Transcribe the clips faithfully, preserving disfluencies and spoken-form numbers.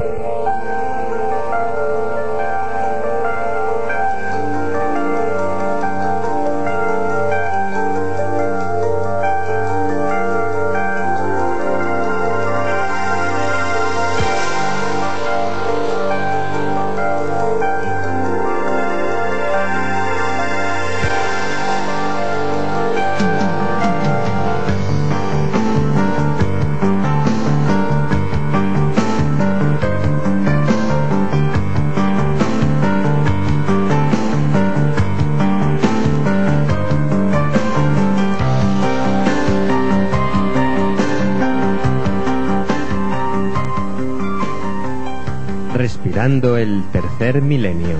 Respirando el tercer milenio.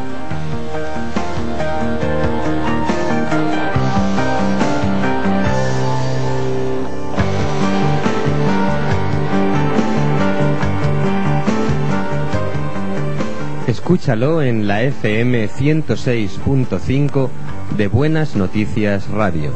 Escúchalo en la F M ciento seis punto cinco de Buenas Noticias Radio.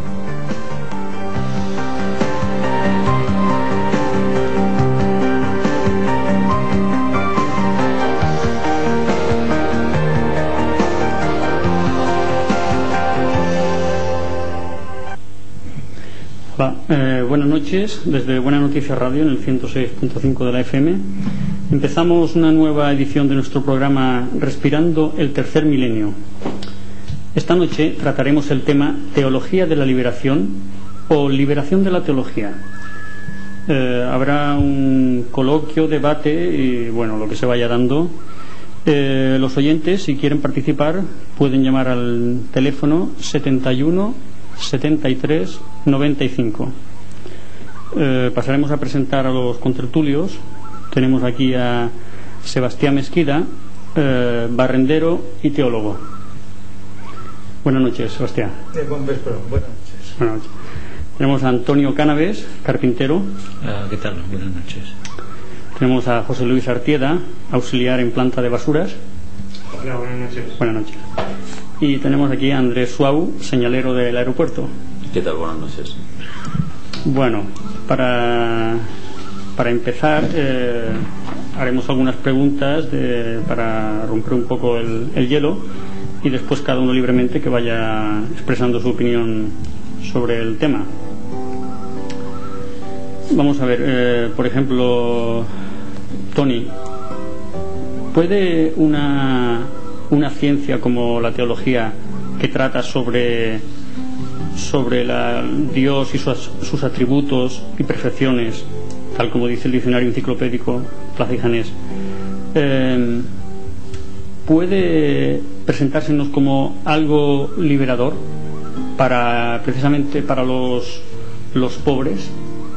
Hola, eh, buenas noches desde Buenas Noticias Radio en el ciento seis punto cinco de la F M. Empezamos una nueva edición de nuestro programa Respirando el tercer milenio. Esta noche trataremos el tema Teología de la Liberación o Liberación de la Teología. Eh, habrá un coloquio, debate y bueno, lo que se vaya dando. Eh, los oyentes, si quieren participar, pueden llamar al teléfono setenta y uno setenta y tres noventa y cinco. Eh, pasaremos a presentar a los contertulios. Tenemos aquí a Sebastián Mesquida, eh, barrendero y teólogo. Buenas noches, Sebastián. Eh, buen vespero. Buenas noches. Buenas noches. Tenemos a Antonio Cánaves, carpintero. Uh, ¿Qué tal? Buenas noches. Tenemos a José Luis Artieda, auxiliar en planta de basuras. Hola, buenas noches. Buenas noches. Y tenemos aquí a Andrés Suau, señalero del aeropuerto. ¿Qué tal? Buenas noches. Bueno, para, para empezar, eh, haremos algunas preguntas de, para romper un poco el, el hielo y después cada uno libremente que vaya expresando su opinión sobre el tema. Vamos a ver, eh, por ejemplo, Tony, ¿puede una, una ciencia como la teología que trata sobre, sobre la, Dios y sus, sus atributos y perfecciones, tal como dice el diccionario enciclopédico Plaza y Janés, eh, puede presentársenos como algo liberador para precisamente para los, los pobres?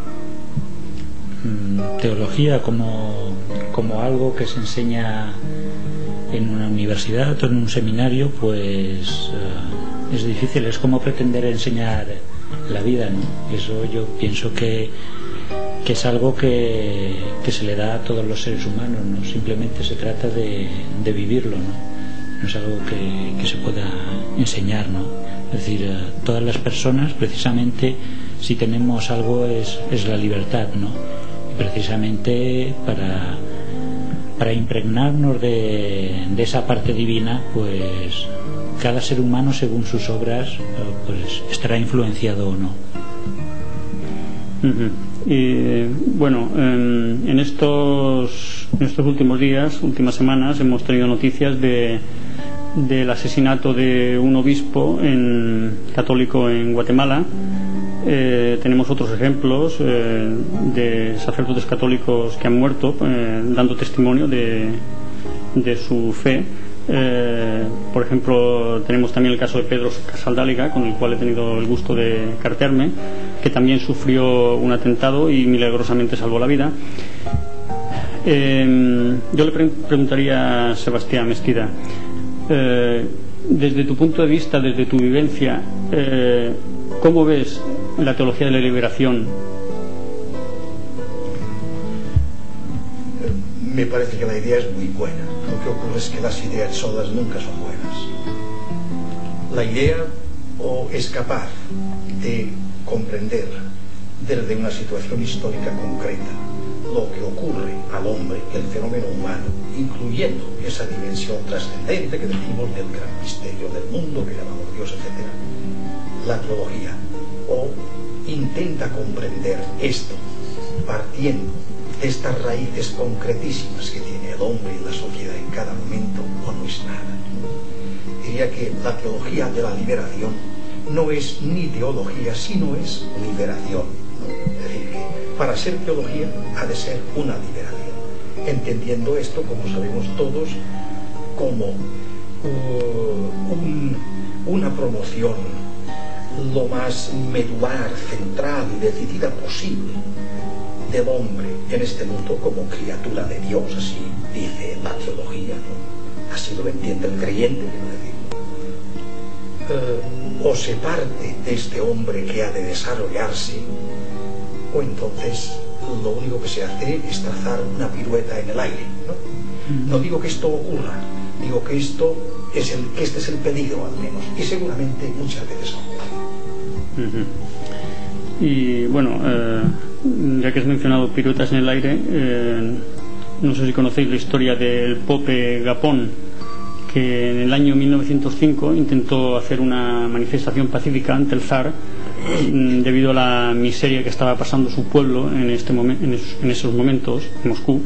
Teología como, como algo que se enseña en una universidad o en un seminario, pues uh, es difícil, es como pretender enseñar la vida, ¿no? Eso yo pienso que, que es algo que, que se le da a todos los seres humanos, ¿no? Simplemente se trata de, de vivirlo, ¿no? No es algo que, que se pueda enseñar, ¿no? Es decir, uh, todas las personas, precisamente, si tenemos algo es, es la libertad, ¿no? Precisamente para, para impregnarnos de, de esa parte divina, pues cada ser humano según sus obras pues estará influenciado o no. Uh-huh. Y bueno, en, en estos en estos últimos días, últimas semanas, hemos tenido noticias de del asesinato de un obispo en, católico en Guatemala. Eh, tenemos otros ejemplos eh, de sacerdotes católicos que han muerto eh, dando testimonio de, de su fe. Eh, por ejemplo, tenemos también el caso de Pedro Casaldáliga, con el cual he tenido el gusto de cartearme, que también sufrió un atentado y milagrosamente salvó la vida. Eh, yo le pre- preguntaría a Sebastián Mesquida, eh, desde tu punto de vista, desde tu vivencia, eh, ¿cómo ves la teología de la liberación? Me parece que la idea es muy buena. Lo que ocurre es que las ideas solas nunca son buenas. La idea o es capaz de comprender desde una situación histórica concreta lo que ocurre al hombre, el fenómeno humano, incluyendo esa dimensión trascendente que decimos del gran misterio del mundo que llamamos Dios, etcétera. La teología o intenta comprender esto partiendo de estas raíces concretísimas que tiene el hombre y la sociedad en cada momento, o no es nada. Diría que la teología de la liberación no es ni teología, sino es liberación, ¿no? Es decir, que para ser teología ha de ser una liberación, entendiendo esto, como sabemos todos, como uh, un, una promoción lo más medular, central y decidida posible del hombre en este mundo como criatura de Dios, así dice la teología, ¿no? Así lo entiende el creyente, quiero decir. Uh, o se parte de este hombre que ha de desarrollarse, o entonces lo único que se hace es trazar una pirueta en el aire, ¿no? No digo que esto ocurra, digo que esto es el, que este es el peligro al menos, y seguramente muchas veces ocurre. Uh-huh. Y bueno, eh, ya que has mencionado piruetas en el aire, eh, no sé si conocéis la historia del Pope Gapón, que en el año mil novecientos cinco intentó hacer una manifestación pacífica ante el zar debido a la miseria que estaba pasando su pueblo en, este momen- en, esos, en esos momentos en Moscú,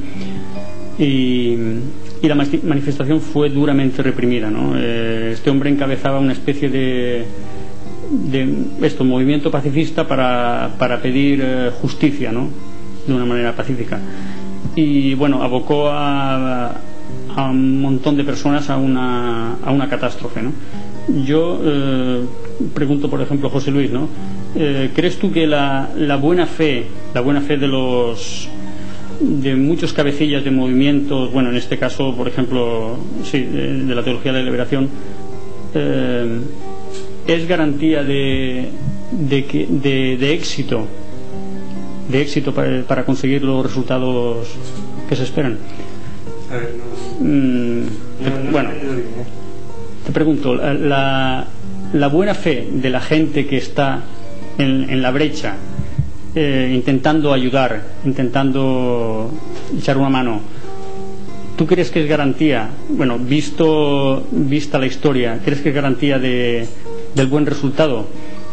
y, y la manifestación fue duramente reprimida, ¿no? Eh, este hombre encabezaba una especie de, de esto, movimiento pacifista para, para pedir eh, justicia, ¿no? De una manera pacífica, y bueno, abocó a a un montón de personas a una, a una catástrofe, ¿no? Yo eh, pregunto, por ejemplo, José Luis, ¿no? Eh, ¿crees tú que la, la buena fe, la buena fe de los de muchos cabecillas de movimientos, bueno, en este caso, por ejemplo, sí, de, de la teología de la liberación, eh, es garantía de de, que, de, de éxito, de éxito para, para conseguir los resultados que se esperan? A ver, no. Mm, te, no, no bueno, bien, ¿eh? te pregunto, la, la buena fe de la gente que está en, en la brecha, eh, intentando ayudar, intentando echar una mano, ¿tú crees que es garantía, bueno, visto vista la historia, crees que es garantía de, del buen resultado?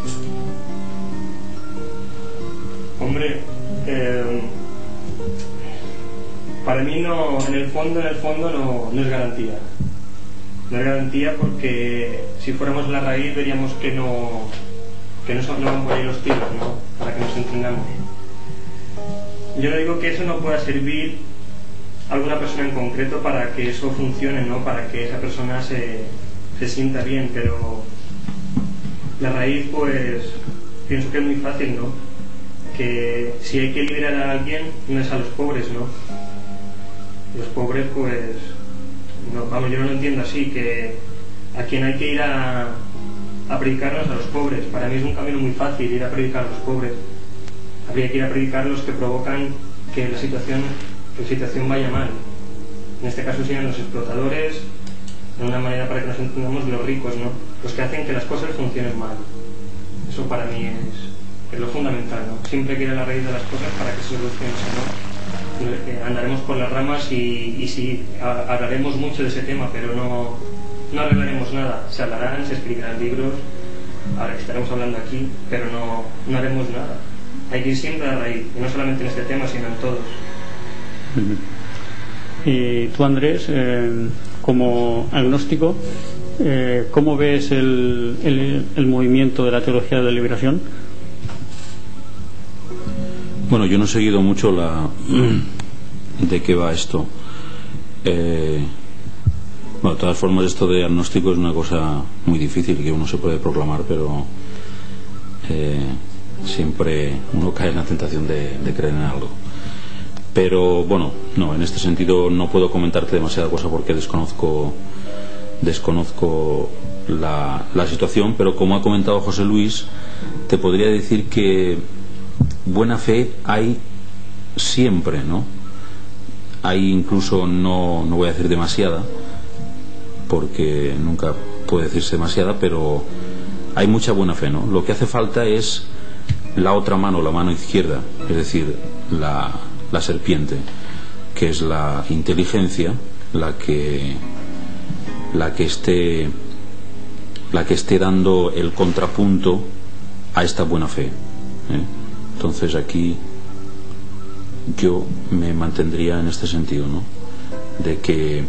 Hombre, eh, para mí no, en el fondo, en el fondo no, no es garantía. No es garantía porque si fuéramos la raíz veríamos que no, que no, son, no van por ahí los tiros, ¿no? Para que nos entendamos. Yo no digo que eso no pueda servir a alguna persona en concreto para que eso funcione, ¿no? Para que esa persona se, se sienta bien, pero la raíz, pues, pienso que es muy fácil, ¿no? Que si hay que liberar a alguien, no es a los pobres, ¿no? Los pobres, pues, no, vamos, yo no lo entiendo así, que a quien hay que ir a, a predicarnos a los pobres. Para mí es un camino muy fácil ir a predicar a los pobres. Habría que ir a predicar a los que provocan que la situación, que la situación vaya mal. En este caso serían los explotadores, de una manera para que nos entendamos, los ricos, ¿no? Los que hacen que las cosas funcionen mal. Eso para mí es, es lo fundamental, ¿no? Siempre hay que ir a la raíz de las cosas para que se solucione, ¿no? Andaremos por las ramas y, y sí, hablaremos mucho de ese tema, pero no, no arreglaremos nada. Se hablarán, se escribirán libros, ahora que estaremos hablando aquí, pero no, no haremos nada. Hay que ir siempre a la raíz, y no solamente en este tema, sino en todos. Y tú, Andrés, eh, como agnóstico, eh, ¿cómo ves el, el, el movimiento de la teología de la liberación? Bueno, yo no he seguido mucho la de qué va esto. Eh, bueno, de todas formas, esto de agnóstico es una cosa muy difícil que uno se puede proclamar, pero eh, siempre uno cae en la tentación de, de creer en algo. Pero bueno, no, en este sentido no puedo comentarte demasiada cosa porque desconozco desconozco la, la situación, pero como ha comentado José Luis, te podría decir que buena fe hay siempre, ¿no? Hay incluso, no, no voy a decir demasiada, porque nunca puede decirse demasiada, pero hay mucha buena fe, ¿no? Lo que hace falta es la otra mano, la mano izquierda, es decir, la, la serpiente, que es la inteligencia la que la que esté la que esté dando el contrapunto a esta buena fe, ¿eh? Entonces aquí yo me mantendría en este sentido, ¿no? De que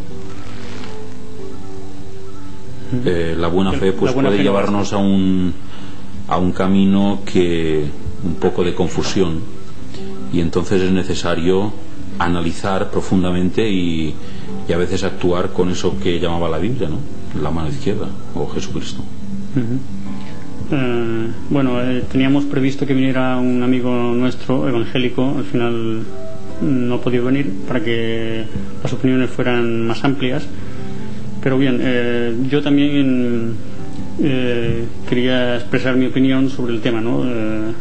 eh, la buena fe pues buena puede fe llevarnos a un a un camino que un poco de confusión, y entonces es necesario analizar profundamente y, y a veces actuar con eso que llamaba la Biblia, ¿no? La mano izquierda, o Jesucristo. Uh-huh. eh, bueno, eh, teníamos previsto que viniera un amigo nuestro evangélico, al final no ha podido venir para que las opiniones fueran más amplias, pero bien, eh, yo también eh, quería expresar mi opinión sobre el tema, ¿no? Eh,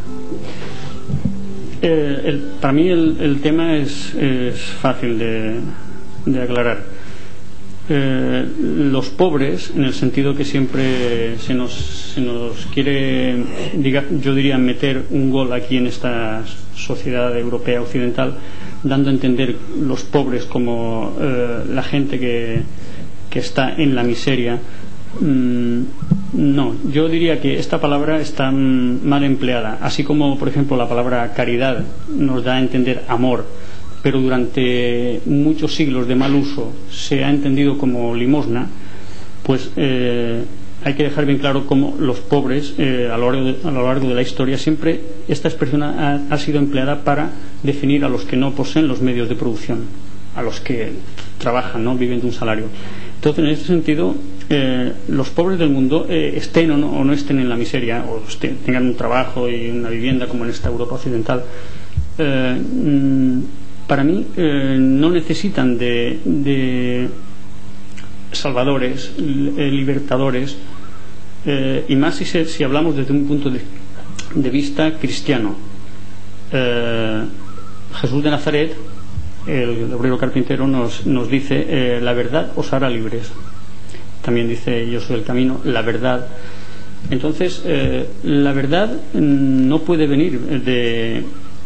eh, el, para mí el, el tema es, es fácil de, de aclarar. Eh, los pobres, en el sentido que siempre se nos, se nos quiere, diga, yo diría, meter un gol aquí en esta sociedad europea occidental, dando a entender los pobres como eh, la gente que, que está en la miseria. Mm, no, yo diría que esta palabra está mal empleada, así como por ejemplo la palabra caridad nos da a entender amor, pero durante muchos siglos de mal uso se ha entendido como limosna. Pues eh, hay que dejar bien claro cómo los pobres eh, a, lo largo de, a lo largo de la historia siempre esta expresión ha, ha sido empleada para definir a los que no poseen los medios de producción, a los que trabajan, ¿no? Viven de un salario. Entonces, en este sentido, eh, los pobres del mundo, eh, estén o no, o no estén en la miseria, o estén, tengan un trabajo y una vivienda como en esta Europa occidental, eh, mm, para mí eh, no necesitan de, de salvadores, eh, libertadores, eh, y más si, se, si hablamos desde un punto de, de vista cristiano. Eh, Jesús de Nazaret, el obrero carpintero, nos, nos dice eh, la verdad os hará libres. También dice yo soy el camino, la verdad. Entonces eh, la verdad no puede venir de,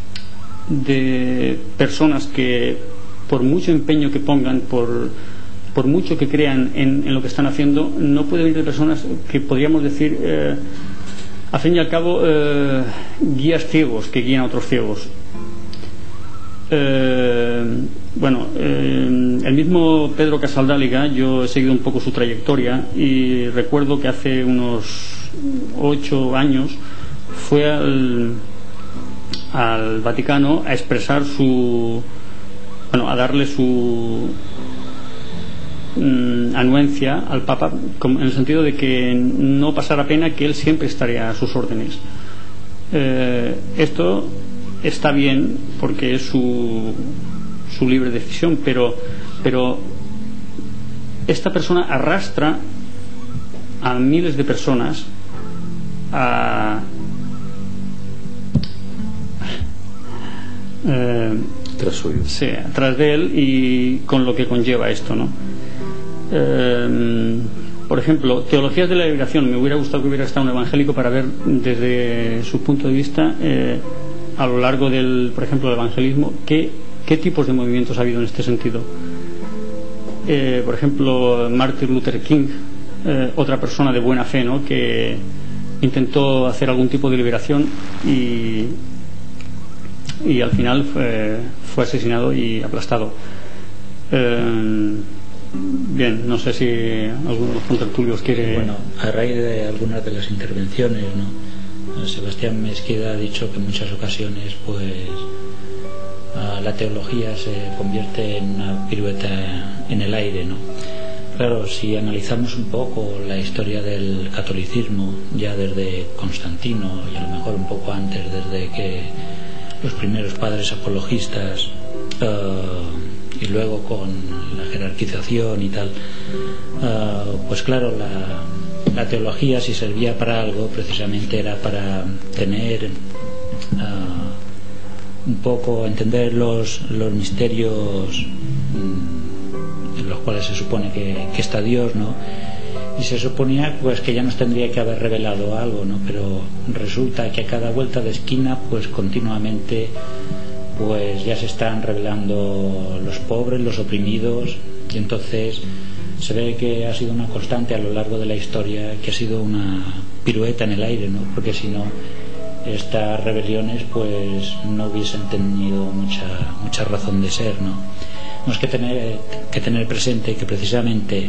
de personas que por mucho empeño que pongan, por, por mucho que crean en, en lo que están haciendo, no puede venir de personas que podríamos decir eh, al fin y al cabo eh, guías ciegos que guían a otros ciegos. Eh, bueno, eh, el mismo Pedro Casaldáliga, yo he seguido un poco su trayectoria y recuerdo que hace unos ocho años fue al, al Vaticano a expresar su, bueno, a darle su mm, anuencia al Papa, en el sentido de que no pasara pena, que él siempre estaría a sus órdenes. Eh, esto está bien porque es su, su libre decisión, pero, pero esta persona arrastra a miles de personas a, eh, tras suyo. Sí, tras de él, y con lo que conlleva esto, ¿no? Eh, por ejemplo, teologías de la liberación. Me hubiera gustado que hubiera estado un evangélico para ver desde su punto de vista eh, a lo largo del, por ejemplo, del evangelismo, qué, qué tipos de movimientos ha habido en este sentido. Eh, por ejemplo, Martin Luther King, eh, otra persona de buena fe, ¿no?, que intentó hacer algún tipo de liberación y, y al final fue, fue asesinado y aplastado. Eh, bien, no sé si alguno de los contertulios quiere... Bueno, a raíz de algunas de las intervenciones, ¿no?, Sebastián Mesquida ha dicho que en muchas ocasiones pues la teología se convierte en una pirueta en el aire, ¿no? Claro, si analizamos un poco la historia del catolicismo, ya desde Constantino y a lo mejor un poco antes, desde que los primeros padres apologistas uh, y luego con la jerarquización y tal, uh, pues claro, la La teología, si servía para algo, precisamente era para tener uh, un poco, entender los, los misterios mm, en los cuales se supone que, que está Dios, ¿no? Y se suponía pues que ya nos tendría que haber revelado algo, ¿no? Pero resulta que a cada vuelta de esquina pues continuamente pues ya se están revelando los pobres, los oprimidos, y entonces se ve que ha sido una constante a lo largo de la historia, que ha sido una pirueta en el aire, ¿no? Porque si no, estas rebeliones pues no hubiesen tenido mucha mucha razón de ser, ¿no? Tenemos que tener que tener presente que precisamente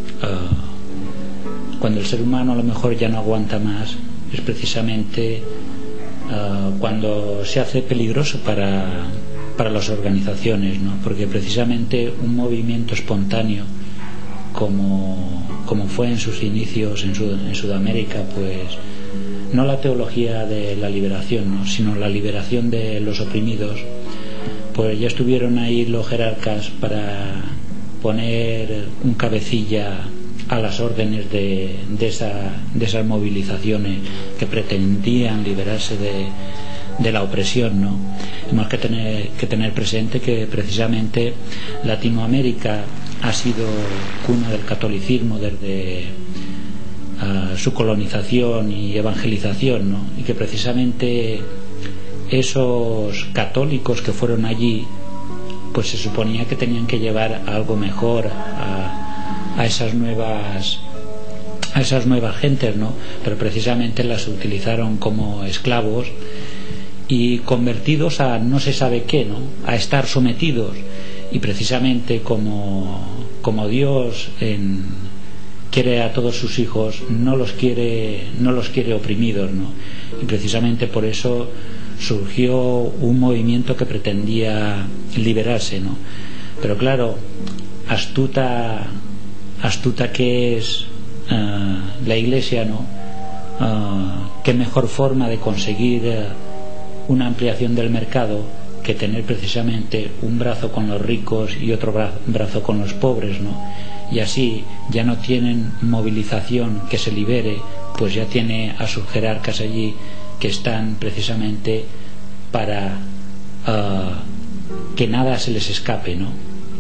uh, cuando el ser humano a lo mejor ya no aguanta más, es precisamente uh, cuando se hace peligroso para para las organizaciones, ¿no? Porque precisamente un movimiento espontáneo como, como fue en sus inicios en, Sud, en Sudamérica, pues no la teología de la liberación, ¿no? Sino la liberación de los oprimidos, pues ya estuvieron ahí los jerarcas para poner un cabecilla a las órdenes de, de, esa, de esas movilizaciones que pretendían liberarse de, de la opresión, ¿no? Tenemos que tener, que tener presente que precisamente Latinoamérica ha sido cuna del catolicismo desde uh, su colonización y evangelización, ¿no? Y que precisamente esos católicos que fueron allí, pues se suponía que tenían que llevar algo mejor a, a esas nuevas a esas nuevas gentes, ¿no? Pero precisamente las utilizaron como esclavos y convertidos a no se sabe qué, ¿no? A estar sometidos. Y precisamente como, como Dios en, quiere a todos sus hijos, no los quiere, no los quiere oprimidos, ¿no? Y precisamente por eso surgió un movimiento que pretendía liberarse, ¿no? Pero claro, astuta, astuta que es uh, la Iglesia, ¿no? Uh, qué mejor forma de conseguir uh, una ampliación del mercado que tener precisamente un brazo con los ricos y otro bra- brazo con los pobres, ¿no? Y así ya no tienen movilización que se libere, pues ya tiene a sus jerarcas allí que están precisamente para uh, que nada se les escape, ¿no?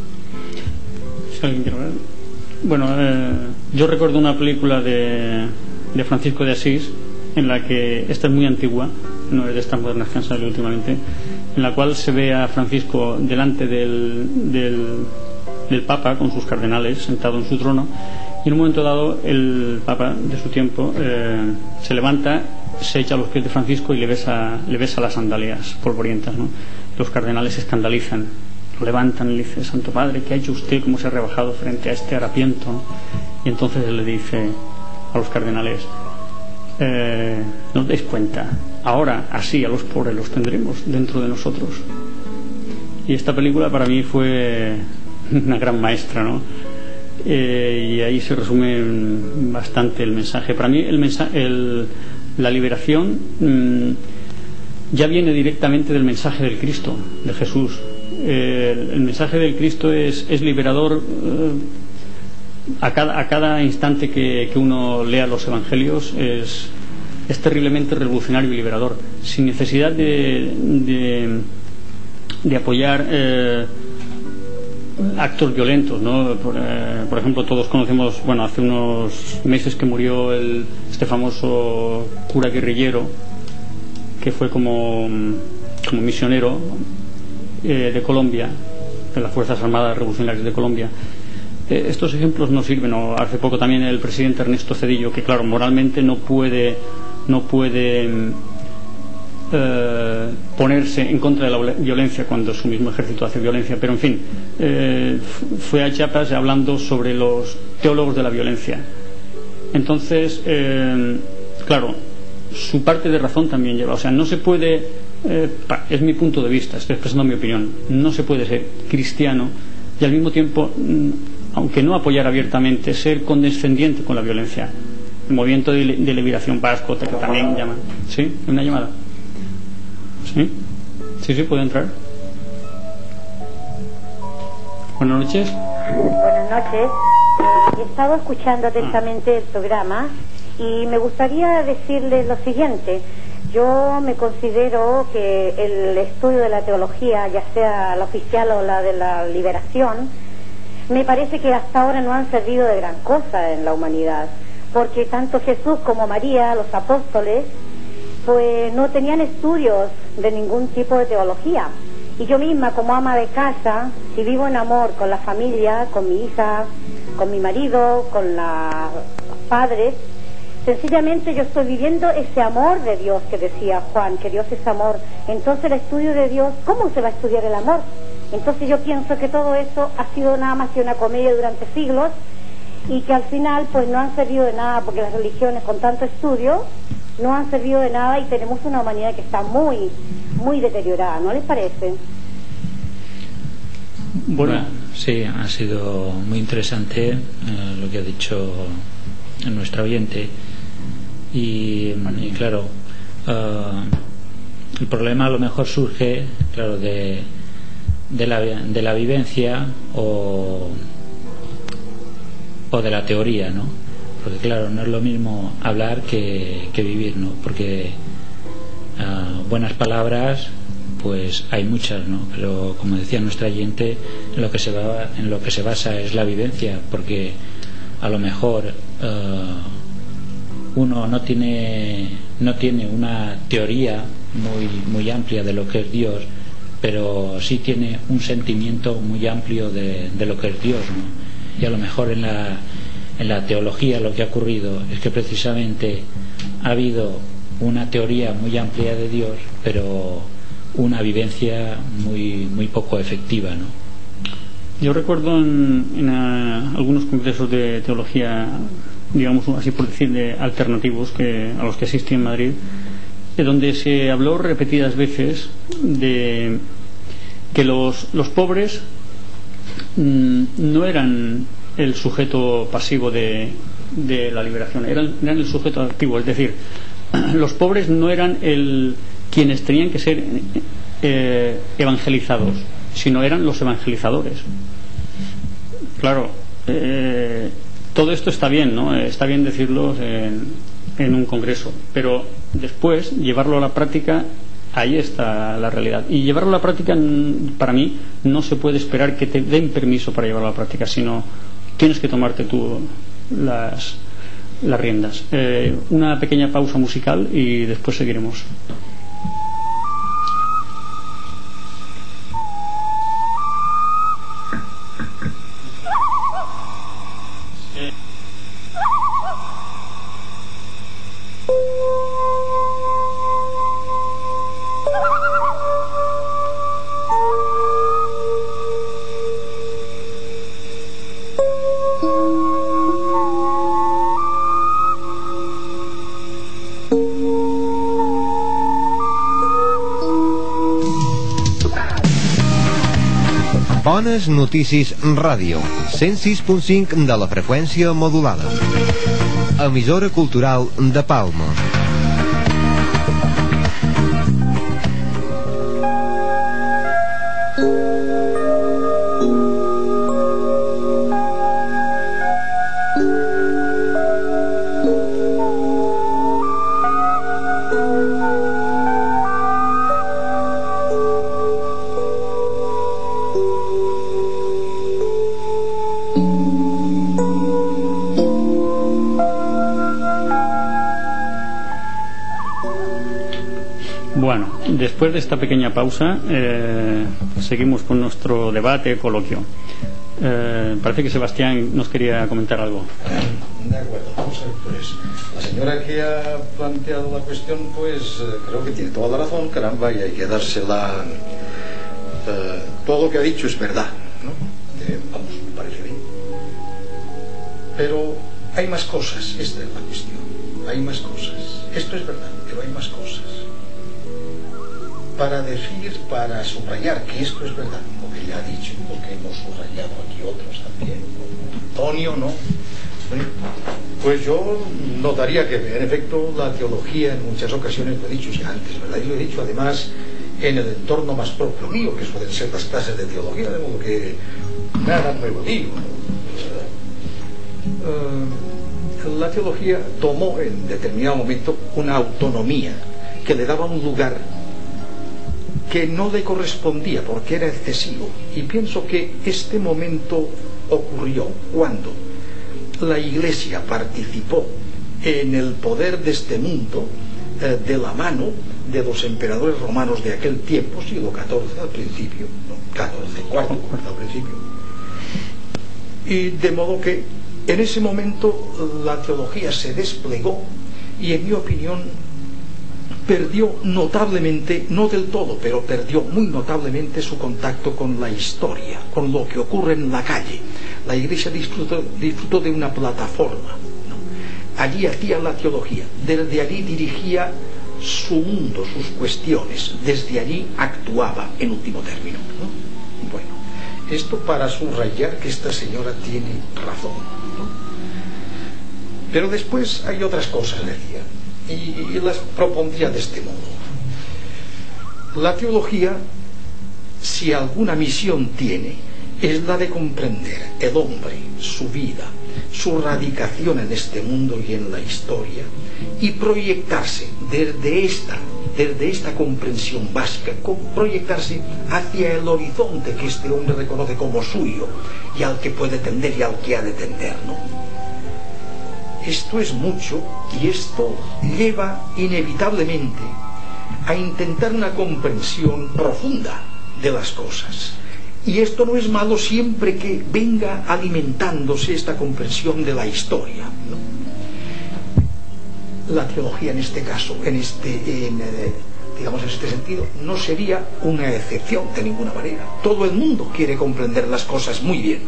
Bueno, eh, yo recuerdo una película de, de Francisco de Asís, en la que, esta es muy antigua, no es de estas modernas que han salido últimamente, en la cual se ve a Francisco delante del, del, del Papa con sus cardenales sentado en su trono, y en un momento dado el Papa de su tiempo eh, se levanta, se echa a los pies de Francisco y le besa, le besa las sandalias polvorientas, ¿no? Los cardenales se escandalizan, lo levantan y le dice: Santo Padre, ¿qué ha hecho usted? ¿Cómo se ha rebajado frente a este harapiento, ¿no? Y entonces él le dice a los cardenales: eh, ¿no os dais cuenta? Ahora así a los pobres los tendremos dentro de nosotros. Y esta película para mí fue una gran maestra, ¿no? Eh, y ahí se resume bastante el mensaje. Para mí el mensaje, el, la liberación mmm, ya viene directamente del mensaje del Cristo, de Jesús. Eh, el, el mensaje del Cristo es, es liberador. Eh, a, cada, a cada instante que, que uno lea los evangelios es es terriblemente revolucionario y liberador, sin necesidad de, de, de apoyar eh, actos violentos, ¿no? Por, eh, por ejemplo, todos conocemos, bueno, hace unos meses que murió el, este famoso cura guerrillero que fue como, como misionero eh, de Colombia, de las Fuerzas Armadas Revolucionarias de Colombia. Eh, estos ejemplos no sirven, ¿no? Hace poco también el presidente Ernesto Zedillo, que claro, moralmente no puede no puede eh, ponerse en contra de la violencia cuando su mismo ejército hace violencia, pero en fin, eh, fue a Chiapas hablando sobre los teólogos de la violencia. Entonces, eh, claro, su parte de razón también lleva, o sea, no se puede, eh, es mi punto de vista, estoy expresando mi opinión, no se puede ser cristiano y al mismo tiempo, aunque no apoyar abiertamente, ser condescendiente con la violencia. El movimiento de, de liberación vasco, que también llaman. ¿Sí? ¿Hay una llamada? ¿Sí? Sí, sí, puede entrar. Buenas noches. Buenas noches. He estado escuchando atentamente el programa y me gustaría decirles lo siguiente. Yo me considero que el estudio de la teología, ya sea la oficial o la de la liberación, me parece que hasta ahora no han servido de gran cosa en la humanidad, porque tanto Jesús como María, los apóstoles, pues no tenían estudios de ningún tipo de teología, Y yo misma, como ama de casa, si vivo en amor con la familia, con mi hija, con mi marido, con la, los padres, sencillamente yo estoy viviendo ese amor de Dios que decía Juan, que Dios es amor. Entonces el estudio de Dios, ¿cómo se va a estudiar el amor? Entonces yo pienso que todo eso ha sido nada más que una comedia durante siglos y que al final pues no han servido de nada, porque las religiones con tanto estudio no han servido de nada y tenemos una humanidad que está muy, muy deteriorada, ¿no les parece? Bueno, bueno sí, ha sido muy interesante eh, lo que ha dicho nuestra oyente y, y claro, uh, el problema a lo mejor surge, claro, de, de, la, de la vivencia o, o de la teoría, ¿no? Porque claro, no es lo mismo hablar que, que vivir, ¿no? Porque uh, buenas palabras pues hay muchas, ¿no? Pero como decía nuestra oyente, en lo que se va, en lo que se basa es la vivencia, porque a lo mejor uh, uno no tiene no tiene una teoría muy muy amplia de lo que es Dios, pero sí tiene un sentimiento muy amplio de, de lo que es Dios, ¿no? Y a lo mejor en la en la teología lo que ha ocurrido es que precisamente ha habido una teoría muy amplia de Dios, pero una vivencia muy muy poco efectiva, ¿no? Yo recuerdo en, en a, algunos congresos de teología, digamos así por decir, de alternativos que a los que asistí en Madrid, de donde se habló repetidas veces de que los, los pobres mmm, no eran el sujeto pasivo de, de la liberación, eran, eran el sujeto activo, es decir, los pobres no eran el quienes tenían que ser eh, evangelizados, sino eran los evangelizadores. Claro, eh, todo esto está bien, ¿no? Está bien decirlo en, en un congreso, pero después llevarlo a la práctica, ahí está la realidad. Y llevarlo a la práctica, para mí, no se puede esperar que te den permiso para llevarlo a la práctica, sino tienes que tomarte tú las, las riendas. Eh, una pequeña pausa musical y después seguiremos. Bones Notícies Ràdio, cent sis punt cinc de la freqüència modulada. Emissora cultural de Palma. Después de esta pequeña pausa, eh, seguimos con nuestro debate, coloquio. Eh, parece que Sebastián nos quería comentar algo. De acuerdo, vamos a ver, pues la señora que ha planteado la cuestión, pues eh, creo que tiene toda la razón, caramba, y hay que dársela. Eh, todo lo que ha dicho es verdad, ¿no? Eh, vamos, me parece bien. Pero hay más cosas, esta es la cuestión. Hay más cosas. Esto es verdad, pero hay más cosas. Para decir, para subrayar que esto es verdad, lo que ella ha dicho, lo que hemos subrayado aquí otros también, como Antonio, ¿no? Pues yo notaría que, en efecto, la teología en muchas ocasiones, lo he dicho ya antes, ¿verdad? Y lo he dicho además en el entorno más propio mío, que suelen ser las clases de teología, de modo que nada nuevo digo, ¿no? Uh, la teología tomó en determinado momento una autonomía que le daba un lugar que no le correspondía porque era excesivo, y pienso que este momento ocurrió cuando la Iglesia participó en el poder de este mundo eh, de la mano de los emperadores romanos de aquel tiempo, siglo catorce al principio, no, catorce, cuarto, cuarto al principio, y de modo que en ese momento la teología se desplegó y, en mi opinión, perdió notablemente, no del todo, pero perdió muy notablemente su contacto con la historia, con lo que ocurre en la calle. La Iglesia disfrutó, disfrutó de una plataforma, ¿no? Allí hacía la teología, desde allí dirigía su mundo, sus cuestiones, desde allí actuaba en último término, ¿no? Bueno, esto para subrayar que esta señora tiene razón, ¿no? Pero después hay otras cosas, decía, y, y las propondría de este modo. La teología, si alguna misión tiene, es la de comprender el hombre, su vida, su radicación en este mundo y en la historia, y proyectarse desde esta, desde esta comprensión básica, proyectarse hacia el horizonte que este hombre reconoce como suyo y al que puede tender y al que ha de tender, ¿no? Esto es mucho, y esto lleva inevitablemente a intentar una comprensión profunda de las cosas. Y esto no es malo siempre que venga alimentándose esta comprensión de la historia, ¿no? La teología en este caso, en este, en, eh, digamos en este sentido, no sería una excepción de ninguna manera. Todo el mundo quiere comprender las cosas muy bien.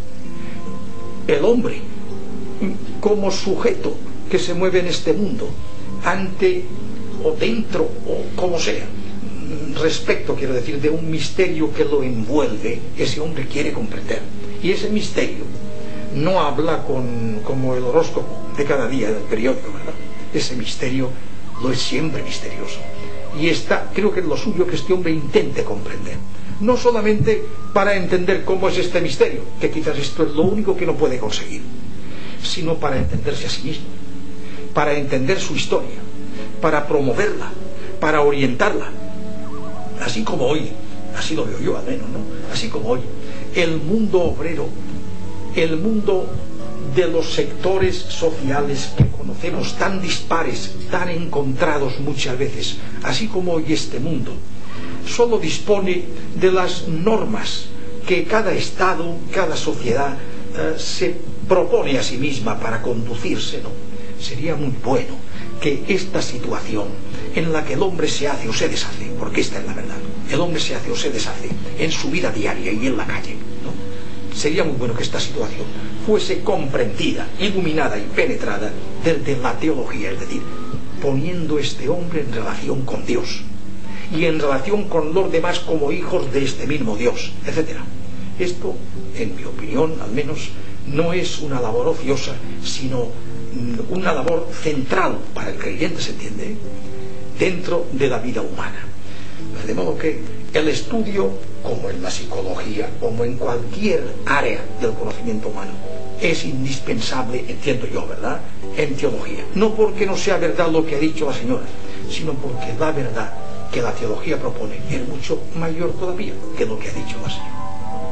El hombre, como sujeto que se mueve en este mundo, ante o dentro o como sea, respecto, quiero decir, de un misterio que lo envuelve, ese hombre quiere comprender. Y ese misterio no habla con, como el horóscopo de cada día del periódico, ¿verdad? Ese misterio lo es siempre misterioso. Y está, creo que es lo suyo que este hombre intente comprender. No solamente para entender cómo es este misterio, que quizás esto es lo único que no puede conseguir, sino para entenderse a sí mismo, para entender su historia, para promoverla, para orientarla. Así como hoy, así lo veo yo al menos, ¿no? Así como hoy, el mundo obrero, el mundo de los sectores sociales que conocemos tan dispares, tan encontrados muchas veces, así como hoy este mundo, solo dispone de las normas que cada Estado, cada sociedad eh, se propone a sí misma para conducirse, ¿no? Sería muy bueno que esta situación en la que el hombre se hace o se deshace, porque esta es la verdad, el hombre se hace o se deshace en su vida diaria y en la calle, ¿no? Sería muy bueno que esta situación fuese comprendida, iluminada y penetrada desde la teología, es decir, poniendo este hombre en relación con Dios y en relación con los demás como hijos de este mismo Dios, etcétera. Esto, en mi opinión, al menos, no es una labor ociosa, sino una labor central para el creyente, ¿se entiende?, dentro de la vida humana. De modo que el estudio, como en la psicología, como en cualquier área del conocimiento humano, es indispensable, entiendo yo, ¿verdad?, en teología. No porque no sea verdad lo que ha dicho la señora, sino porque la verdad que la teología propone es mucho mayor todavía que lo que ha dicho la señora.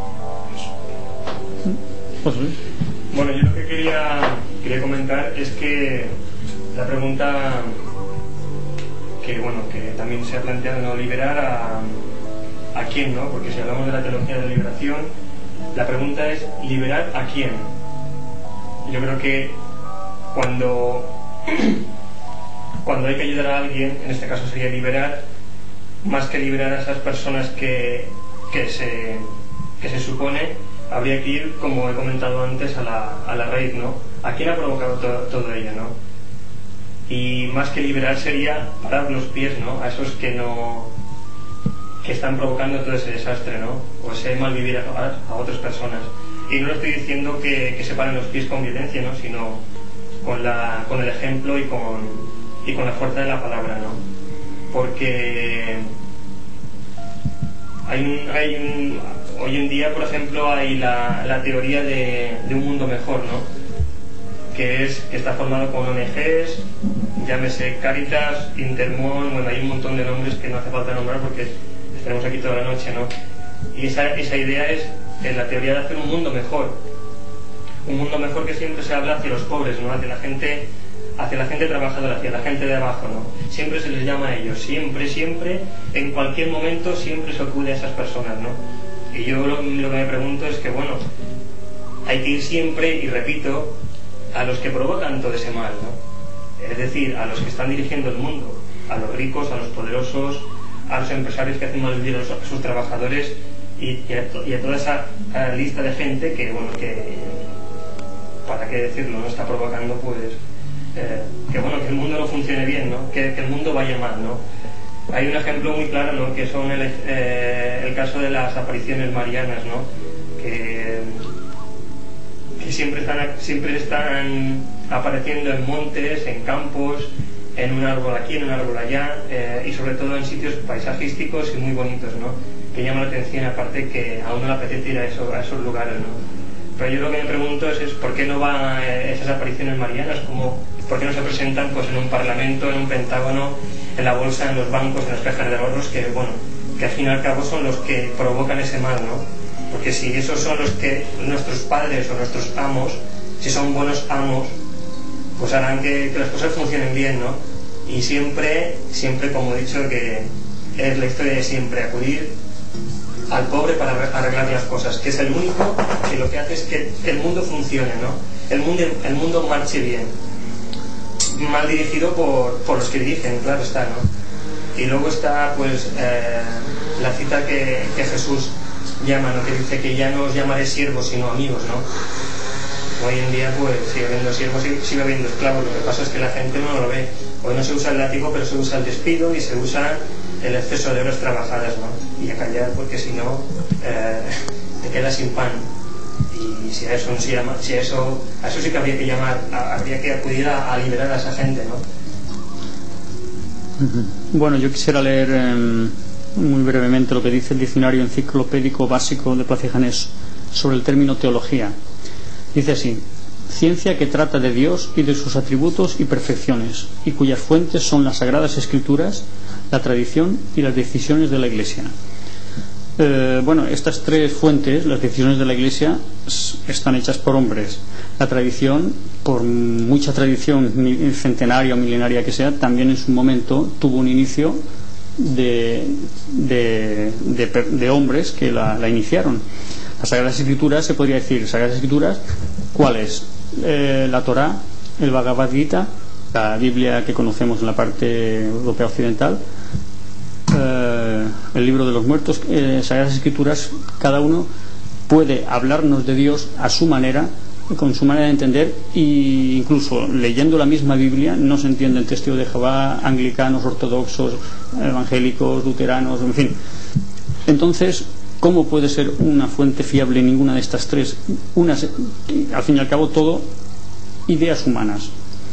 Eso. Bueno, yo lo que quería, quería comentar es que la pregunta que, bueno, que también se ha planteado, ¿no?, liberar a, a quién, ¿no? Porque si hablamos de la teología de la liberación, la pregunta es ¿liberar a quién? Yo creo que cuando cuando hay que ayudar a alguien, en este caso sería liberar, más que liberar a esas personas que, que, se, que se supone, habría que ir, como he comentado antes, a la, a la raíz, ¿no? ¿A quién ha provocado todo, todo ello, ¿no? Y más que liberar sería parar los pies, ¿no?, a esos que no que están provocando todo ese desastre, ¿no?, o ese mal vivir a, a otras personas. Y no le estoy diciendo que, que se paren los pies con violencia, ¿no?, sino con, la, con el ejemplo y con, y con la fuerza de la palabra, ¿no? Porque hay un, hay un, hoy en día, por ejemplo, hay la, la teoría de, de un mundo mejor, ¿no?, que es que está formado con O N Ges, llámese Cáritas, Intermón, bueno, hay un montón de nombres que no hace falta nombrar porque estaremos aquí toda la noche, ¿no? Y esa, esa idea es en la teoría de hacer un mundo mejor, un mundo mejor que siempre se habla hacia los pobres, ¿no?, hacia la gente, hacia la gente trabajadora, hacia la gente de abajo, ¿no? Siempre se les llama a ellos, siempre, siempre, en cualquier momento, siempre se acude a esas personas, ¿no? Y yo lo, lo que me pregunto es que, bueno, hay que ir siempre, y repito, a los que provocan todo ese mal, ¿no? Es decir, a los que están dirigiendo el mundo, a los ricos, a los poderosos, a los empresarios que hacen mal vivir a, los, a sus trabajadores y, y, a, y a toda esa a lista de gente que, bueno, que, para qué decirlo, no está provocando, pues, eh, que, bueno, que el mundo no funcione bien, ¿no? Que, que el mundo vaya mal, ¿no? Hay un ejemplo muy claro, ¿no? Que son el, eh, el caso de las apariciones marianas, ¿no? Que, que siempre están, siempre están apareciendo en montes, en campos, en un árbol aquí, en un árbol allá, eh, y sobre todo en sitios paisajísticos y muy bonitos, ¿no? Que llama la atención, aparte que a uno le apetece ir a, eso, a esos lugares, ¿no? Pero yo lo que me pregunto es, es ¿por qué no van a esas apariciones marianas? Como, ¿por qué no se presentan, pues, en un parlamento, en un pentágono, en la bolsa, en los bancos, en las cajas de ahorros, que, bueno, que al fin y al cabo son los que provocan ese mal, ¿no? Porque si esos son los que nuestros padres o nuestros amos, si son buenos amos, pues harán que, que las cosas funcionen bien, ¿no? Y siempre, siempre, como he dicho, que es la historia de siempre, acudir al pobre para arreglar las cosas, que es el único que lo que hace es que el mundo funcione, ¿no? El mundo, el mundo marche bien. Mal dirigido por, por los que dirigen, claro está, ¿no? Y luego está, pues, eh, la cita que, que Jesús llama, ¿no? Que dice que ya no os llamaré siervos, sino amigos, ¿no? Hoy en día, pues, sigue habiendo siervos y sigue habiendo esclavos. Lo que pasa es que la gente no lo ve. Hoy no se usa el látigo, pero se usa el despido y se usa el exceso de horas trabajadas, ¿no? Y a callar, porque si no, eh, te quedas sin pan. Y si a eso no se llama, si a eso, a eso sí que habría que llamar, a, habría que acudir a, a liberar a esa gente, ¿no? Bueno, yo quisiera leer eh, muy brevemente lo que dice el diccionario enciclopédico básico de Plaza y Janés sobre el término teología. Dice así: ciencia que trata de Dios y de sus atributos y perfecciones, y cuyas fuentes son las Sagradas Escrituras, la tradición y las decisiones de la Iglesia. Eh, bueno, estas tres fuentes, las decisiones de la Iglesia, están hechas por hombres. La tradición, por mucha tradición centenaria o milenaria que sea, también en su momento tuvo un inicio de, de, de, de hombres que la, la iniciaron. Las Sagradas Escrituras, se podría decir, Sagradas Escrituras, ¿cuáles? Eh, la Torá, el Bhagavad Gita, la Biblia que conocemos en la parte europea occidental, eh, el libro de los muertos, eh, Sagradas Escrituras, cada uno puede hablarnos de Dios a su manera, con su manera de entender, e incluso leyendo la misma Biblia no se entiende el testigo de Jehová, anglicanos, ortodoxos, evangélicos, luteranos, en fin. Entonces, ¿cómo puede ser una fuente fiable ninguna de estas tres? Unas, al fin y al cabo, todo ideas humanas.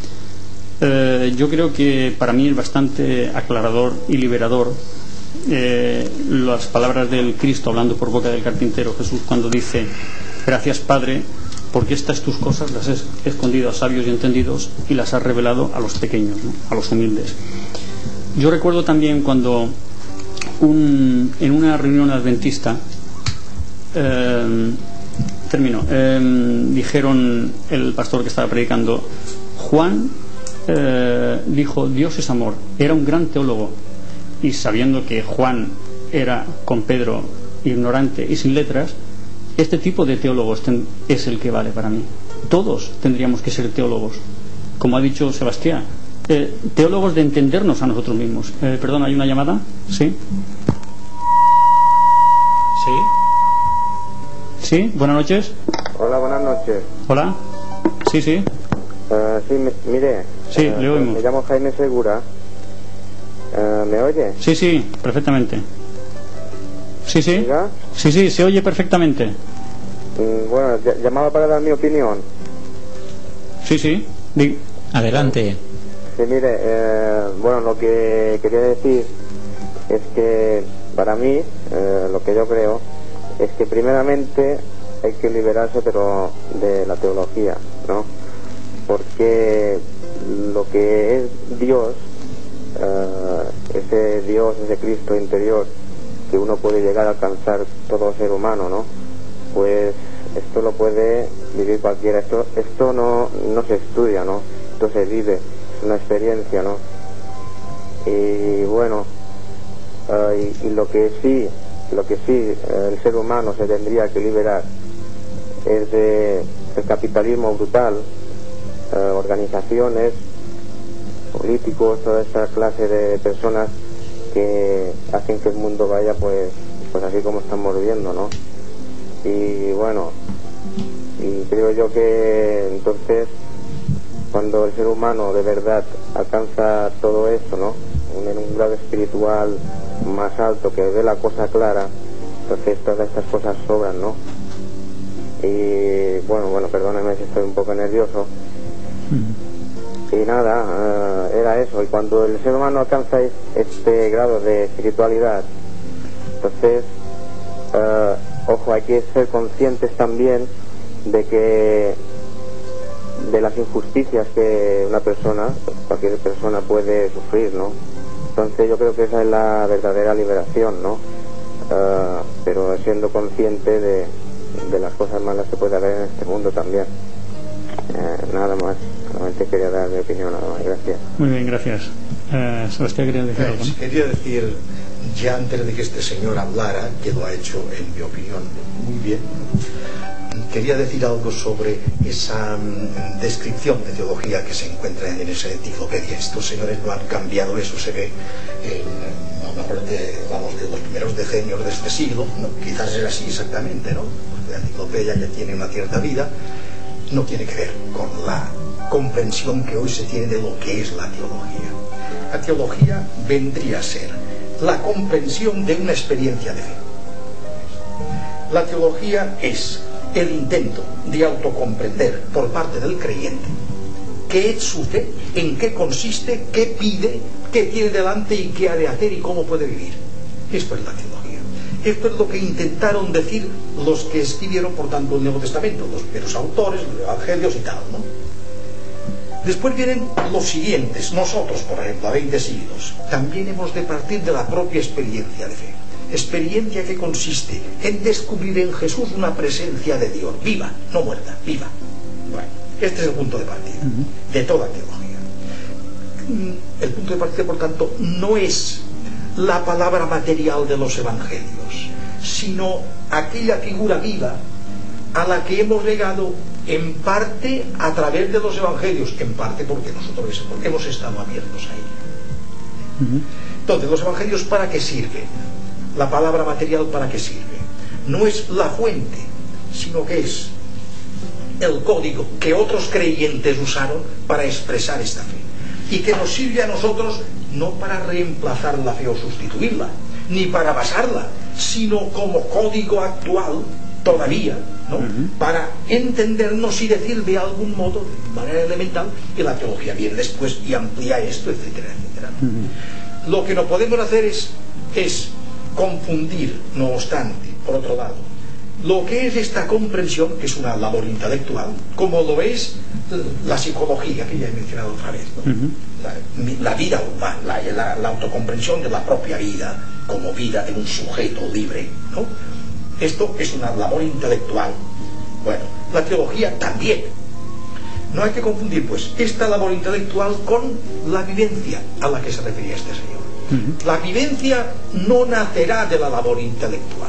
Eh, yo creo que para mí es bastante aclarador y liberador eh, las palabras del Cristo hablando por boca del carpintero Jesús, cuando dice: gracias, Padre, porque estas tus cosas las has escondido a sabios y entendidos y las has revelado a los pequeños, ¿no? A los humildes. Yo recuerdo también cuando un, en una reunión adventista eh, termino, eh, dijeron, el pastor que estaba predicando, Juan eh, dijo Dios es amor. Era un gran teólogo, y sabiendo que Juan era con Pedro ignorante y sin letras, este tipo de teólogos ten, es el que vale para mí. Todos tendríamos que ser teólogos, como ha dicho Sebastián, eh, teólogos de entendernos a nosotros mismos. Eh, perdón, ¿hay una llamada? ¿Sí? ¿Sí? ¿Sí? Buenas noches. Hola, buenas noches. Hola. Sí, sí. Uh, sí, me, mire. Sí, uh, le oímos. Me llamo Jaime Segura. Uh, ¿Me oye? Sí, sí, perfectamente. Sí, sí. ¿Diga? Sí, sí, se oye perfectamente. Mm, bueno, llamaba para dar mi opinión. Sí, sí. Di- Adelante. Sí, mire, eh, bueno, lo que quería decir es que para mí, eh, lo que yo creo, es que primeramente hay que liberarse, pero de la teología, ¿no? Porque lo que es Dios, eh, ese Dios, ese Cristo interior, que uno puede llegar a alcanzar todo ser humano, ¿no? Pues esto lo puede vivir cualquiera. Esto esto no no se estudia, ¿no? Esto se vive. una experiencia, ¿no? Y bueno, eh, y, y lo que sí, lo que sí eh, el ser humano se tendría que liberar es de el capitalismo brutal, eh, organizaciones, políticos, toda esa clase de personas que hacen que el mundo vaya pues, pues así como estamos viendo, ¿no? Y bueno, y creo yo que entonces cuando el ser humano de verdad alcanza todo eso, ¿no? En un grado espiritual más alto, que ve la cosa clara, entonces todas estas cosas sobran, ¿no? Y bueno, bueno, perdónenme si estoy un poco nervioso. Y nada, uh, era eso. Y cuando el ser humano alcanza este grado de espiritualidad, entonces, uh, ojo, hay que ser conscientes también de que de las injusticias que una persona, cualquier persona puede sufrir, ¿no? Entonces yo creo que esa es la verdadera liberación, ¿no? Uh, pero siendo consciente de, de las cosas malas que puede haber en este mundo también. Uh, nada más, solamente quería dar mi opinión, nada más. Gracias. Muy bien, gracias. Uh, Sebastián, quería decir algo, ¿no? Quería decir, ya antes de que este señor hablara, que lo ha hecho, en mi opinión, muy bien, quería decir algo sobre esa um, descripción de teología que se encuentra en esa enciclopedia. Estos señores no han cambiado eso, se ve en una parte, vamos, de los primeros decenios de este siglo, no, quizás era así exactamente, ¿no? Porque la enciclopedia ya tiene una cierta vida, no tiene que ver con la comprensión que hoy se tiene de lo que es la teología. La teología vendría a ser la comprensión de una experiencia de fe. La teología es el intento de autocomprender por parte del creyente qué es su fe, en qué consiste, qué pide, qué tiene delante y qué ha de hacer y cómo puede vivir. Esto es la teología. Esto es lo que intentaron decir los que escribieron, por tanto, el Nuevo Testamento, los primeros autores, los evangelios y tal, ¿no? Después vienen los siguientes. Nosotros, por ejemplo, a veinte siglos, también hemos de partir de la propia experiencia de fe. Experiencia que consiste en descubrir en Jesús una presencia de Dios, viva, no muerta, viva. Bueno, este es el punto de partida de toda teología. El punto de partida, por tanto, no es la palabra material de los evangelios, sino aquella figura viva a la que hemos llegado en parte a través de los evangelios, en parte porque nosotros hemos estado abiertos a ella. Entonces, los evangelios, ¿para qué sirven? La palabra material, ¿para qué sirve? No es la fuente, sino que es el código que otros creyentes usaron para expresar esta fe, y que nos sirve a nosotros no para reemplazar la fe o sustituirla, ni para basarla, sino como código actual todavía, ¿no? Uh-huh. Para entendernos y decir de algún modo, de manera elemental, que la teología viene después y amplía esto, etcétera, etcétera. Uh-huh. Lo que no podemos hacer es, es confundir, no obstante, por otro lado, lo que es esta comprensión, que es una labor intelectual, como lo es la psicología, que ya he mencionado otra vez, ¿no? Uh-huh. la, la vida humana, la, la, la autocomprensión de la propia vida como vida de un sujeto libre, ¿no? Esto es una labor intelectual. Bueno, la teología también. No hay que confundir, pues, esta labor intelectual con la vivencia a la que se refería este señor. Uh-huh. La vivencia no nacerá de la labor intelectual.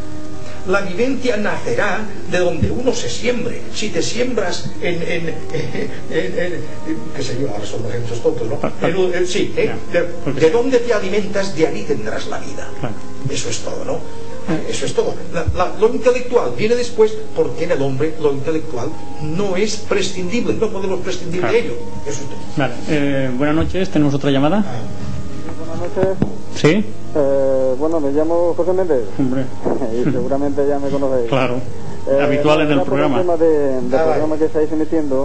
La vivencia nacerá de donde uno se siembre. Si te siembras en, en, en, en, en, en qué sé yo, ahora son los ejemplos tontos, ¿no? En, en, sí, ¿eh? de, de dónde te alimentas, de ahí tendrás la vida. Eso es todo, ¿no? Eso es todo. La, la, lo intelectual viene después, porque en el hombre lo intelectual no es prescindible, no podemos prescindir claro. de ello. Eso es todo. Vale. Eh, buenas noches, tenemos otra llamada. Buenas noches. ¿Sí? Eh, bueno, me llamo José Méndez. Hombre. Y seguramente ya me conocéis. Claro. Eh, Habituales del programa. El tema de, del ah, programa que estáis emitiendo,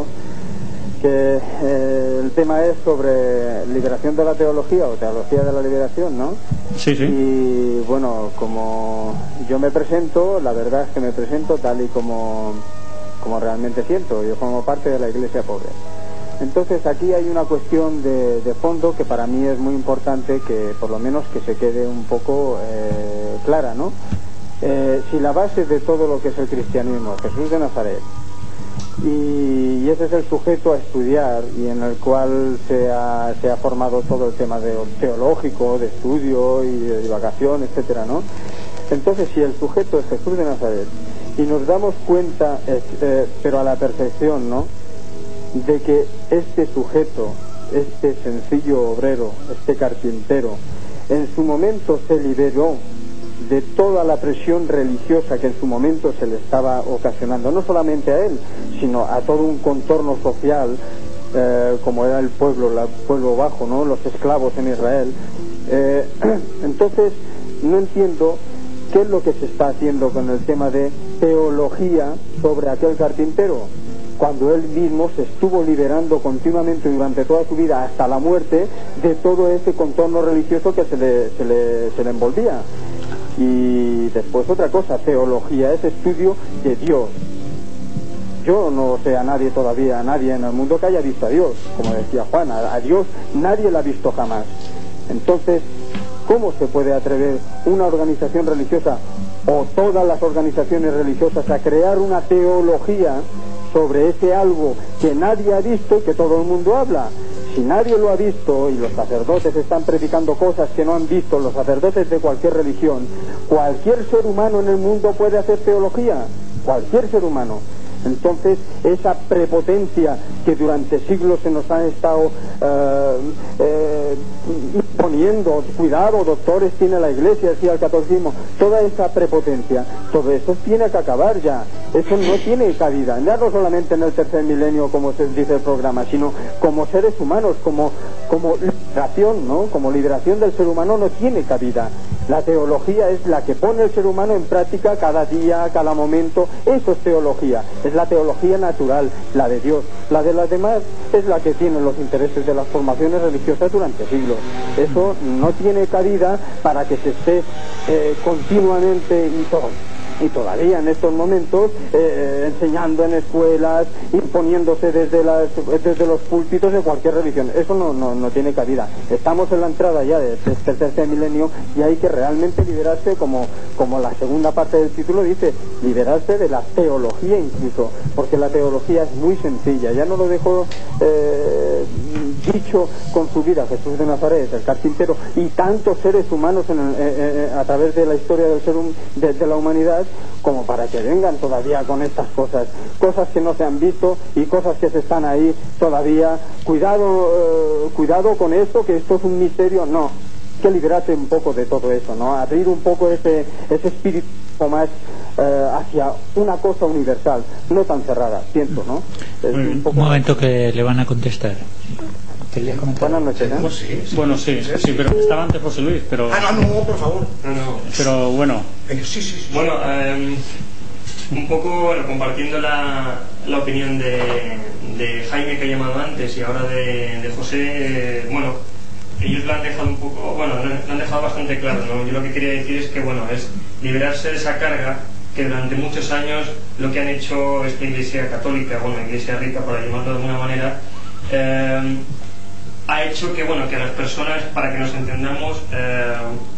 que eh, el tema es sobre liberación de la teología o teología de la liberación, ¿no? Sí, sí. Y bueno, como yo me presento, la verdad es que me presento tal y como, como realmente siento. Yo formo parte de la Iglesia pobre. Entonces aquí hay una cuestión de, de fondo que para mí es muy importante que por lo menos que se quede un poco eh, clara, ¿no? Eh, si la base de todo lo que es el cristianismo, Jesús de Nazaret, y, y ese es el sujeto a estudiar y en el cual se ha, se ha formado todo el tema de, teológico, de estudio y de divagación, etcétera, ¿no? Entonces, si el sujeto es Jesús de Nazaret y nos damos cuenta, eh, eh, pero a la perfección, ¿no?, de que este sujeto, este sencillo obrero, este carpintero, en su momento se liberó de toda la presión religiosa que en su momento se le estaba ocasionando, no solamente a él, sino a todo un contorno social, eh, como era el pueblo, el pueblo bajo, ¿no?, los esclavos en Israel. Eh, entonces, no entiendo qué es lo que se está haciendo con el tema de teología sobre aquel carpintero, cuando él mismo se estuvo liberando continuamente durante toda su vida hasta la muerte de todo ese contorno religioso que se le, se le, se le envolvía. Y después otra cosa, teología es estudio de Dios. Yo no sé a nadie todavía, a nadie en el mundo que haya visto a Dios, como decía Juan, a, a Dios nadie lo ha visto jamás. Entonces, ¿cómo se puede atrever una organización religiosa o todas las organizaciones religiosas a crear una teología sobre ese algo que nadie ha visto y que todo el mundo habla? Si nadie lo ha visto y los sacerdotes están predicando cosas que no han visto los sacerdotes de cualquier religión, cualquier ser humano en el mundo puede hacer teología, cualquier ser humano. Entonces, esa prepotencia que durante siglos se nos ha estado eh, eh, poniendo, cuidado, doctores tiene la Iglesia, decía el catolicismo, toda esa prepotencia, todo eso tiene que acabar ya. Eso no tiene cabida, ya no solamente en el tercer milenio, como se dice el programa, sino como seres humanos, como, como liberación, ¿no? Como liberación del ser humano no tiene cabida. La teología es la que pone el ser humano en práctica cada día, cada momento. Eso es teología, es la teología natural, la de Dios. La de las demás es la que tiene los intereses de las formaciones religiosas durante siglos. Eso no tiene cabida para que se esté eh, continuamente y todo. Y todavía en estos momentos eh, enseñando en escuelas, imponiéndose desde, las, desde los púlpitos de cualquier religión. Eso no, no, no tiene cabida. Estamos en la entrada ya de este tercer milenio y hay que realmente liberarse, como, como la segunda parte del título dice, liberarse de la teología incluso, porque la teología es muy sencilla. Ya no lo dejó eh, dicho con su vida Jesús de Nazaret, el carpintero, y tantos seres humanos en el, eh, eh, a través de la historia del ser hum, de, de la humanidad, como para que vengan todavía con estas cosas, cosas que no se han visto y cosas que se están ahí todavía. Cuidado, eh, cuidado con esto, que esto es un misterio. No, que liberarse un poco de todo eso, ¿no? Abrir un poco ese, ese espíritu más eh, hacia una cosa universal, no tan cerrada, siento, ¿no? Es un, poco... un momento que le van a contestar. Buenas noches, ¿eh? Pues sí, sí, bueno, sí, sí, sí, pero estaba antes José Luis, pero... Ah, no, no, por favor. No, no. Pero bueno... Sí, sí, sí. Bueno, eh, un poco, bueno, compartiendo la, la opinión de, de Jaime, que ha llamado antes, y ahora de, de José, eh, bueno, ellos lo han dejado un poco, bueno, lo han dejado bastante claro, ¿no? Yo lo que quería decir es que, bueno, es liberarse de esa carga que durante muchos años lo que han hecho esta Iglesia católica, bueno, Iglesia rica, para llamarlo de alguna manera, eh, ha hecho que, bueno, que las personas, para que nos entendamos, eh,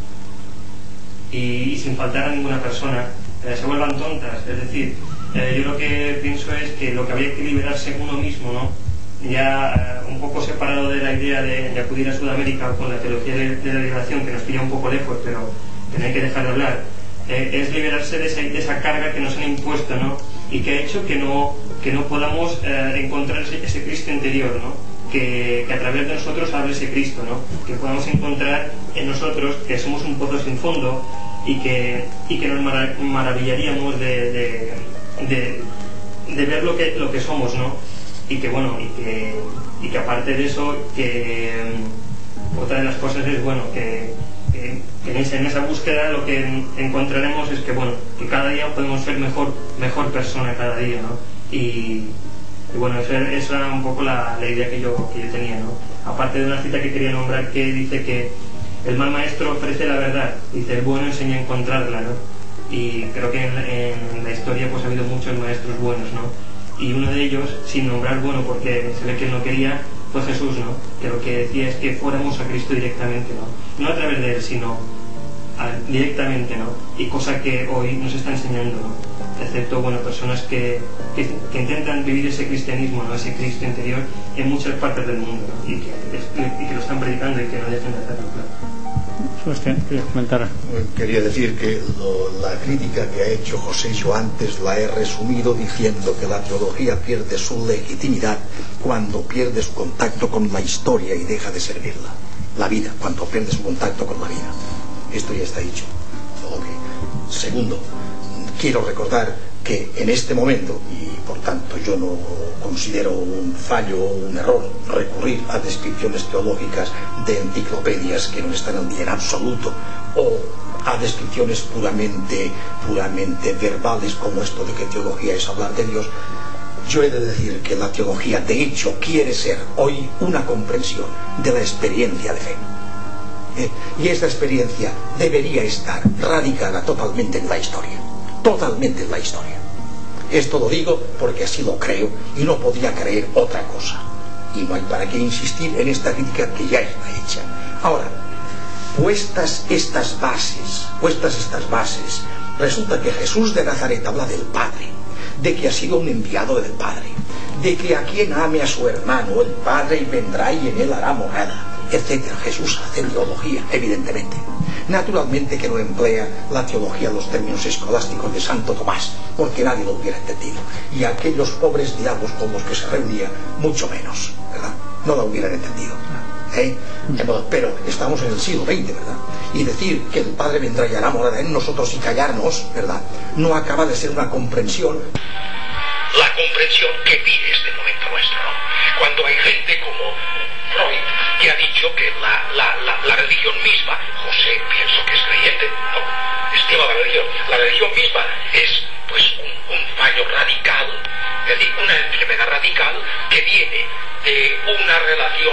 y, y sin faltar a ninguna persona, eh, se vuelvan tontas. Es decir, eh, yo lo que pienso es que lo que habría que liberarse uno mismo, ¿no? Ya eh, un poco separado de la idea de, de acudir a Sudamérica con la teología de, de la liberación, que nos pilla un poco lejos, pero que no hay que dejar de hablar, eh, es liberarse de esa, de esa carga que nos han impuesto, ¿no? Y que ha hecho que no, que no podamos eh, encontrar ese, ese Cristo interior, ¿no? Que, que a través de nosotros hable ese Cristo, ¿no? Que podamos encontrar en nosotros que somos un pozo sin fondo y que, y que nos marav maravillaríamos de, de, de, de ver lo que, lo que somos, ¿no? Y que, bueno, y que, y que aparte de eso, que um, otra de las cosas es, bueno, que, que, que en, esa, en esa búsqueda lo que encontraremos es que, bueno, que cada día podemos ser mejor, mejor persona cada día, ¿no? Y Y bueno, esa, esa era un poco la, la idea que yo, que yo tenía, ¿no? Aparte de una cita que quería nombrar que dice que el mal maestro ofrece la verdad, dice el bueno enseña a encontrarla, ¿no? Y creo que en, en la historia pues ha habido muchos maestros buenos, ¿no? Y uno de ellos, sin nombrar bueno porque se ve que él no quería, fue Jesús, ¿no? Que lo que decía es que fuéramos a Cristo directamente, ¿no? No a través de él, sino a, directamente, ¿no? Y cosa que hoy nos está enseñando, ¿no? excepto bueno, personas que, que, que intentan vivir ese cristianismo, ¿no? Ese Cristo interior en muchas partes del mundo, ¿no? y, que, y que lo están predicando y que no dejan de hacerlo, claro. Sebastián, quería comentar. Quería decir que lo, la crítica que ha hecho José yo antes la he resumido diciendo que la teología pierde su legitimidad cuando pierde su contacto con la historia y deja de servirla. La vida, cuando pierde su contacto con la vida. Esto ya está dicho. Okay. Segundo, quiero recordar que en este momento, y por tanto yo no considero un fallo o un error recurrir a descripciones teológicas de enciclopedias que no están al día en absoluto, o a descripciones puramente, puramente verbales como esto de que teología es hablar de Dios, yo he de decir que la teología de hecho quiere ser hoy una comprensión de la experiencia de fe. ¿Eh? Y esta experiencia debería estar radicada totalmente en la historia. Totalmente en la historia. Esto lo digo porque así lo creo y no podía creer otra cosa. Y no hay para qué insistir en esta crítica que ya está hecha. Ahora, puestas estas bases, puestas estas bases, resulta que Jesús de Nazaret habla del Padre, de que ha sido un enviado del Padre, de que a quien ame a su hermano, el Padre vendrá y en él hará morada, etcétera. Jesús hace teología, evidentemente. Naturalmente que no emplea la teología los términos escolásticos de Santo Tomás, porque nadie lo hubiera entendido. Y aquellos pobres diablos con los que se reunía, mucho menos, ¿verdad? No la hubieran entendido. ¿Eh? Pero estamos en el siglo veinte, ¿verdad? Y decir que el Padre vendrá y hará morada en nosotros y callarnos, ¿verdad? No acaba de ser una comprensión. La comprensión que pide este momento nuestro, ¿no? Cuando hay gente como Freud, que ha dicho que la, la, la, la religión misma, José pienso que es creyente, no, estima la religión, la religión misma es pues un, un fallo radical, es decir, una enfermedad radical que viene de una relación,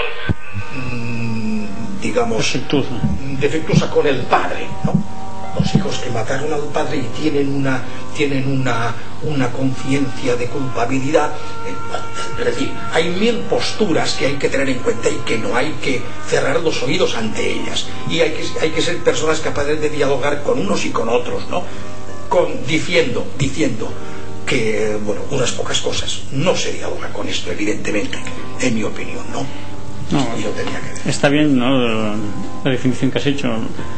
mmm, digamos, defectuosa. defectuosa con el Padre, ¿no? Los hijos que mataron al padre y tienen una tienen una una conciencia de culpabilidad. Es decir, hay mil posturas que hay que tener en cuenta y que no hay que cerrar los oídos ante ellas. Y hay que, hay que ser personas capaces de dialogar con unos y con otros, ¿no? Con, diciendo, diciendo que, bueno, unas pocas cosas. No se dialoga con esto, evidentemente, en mi opinión, ¿no? No, yo tenía que decir. Está bien, ¿no? La definición que has hecho.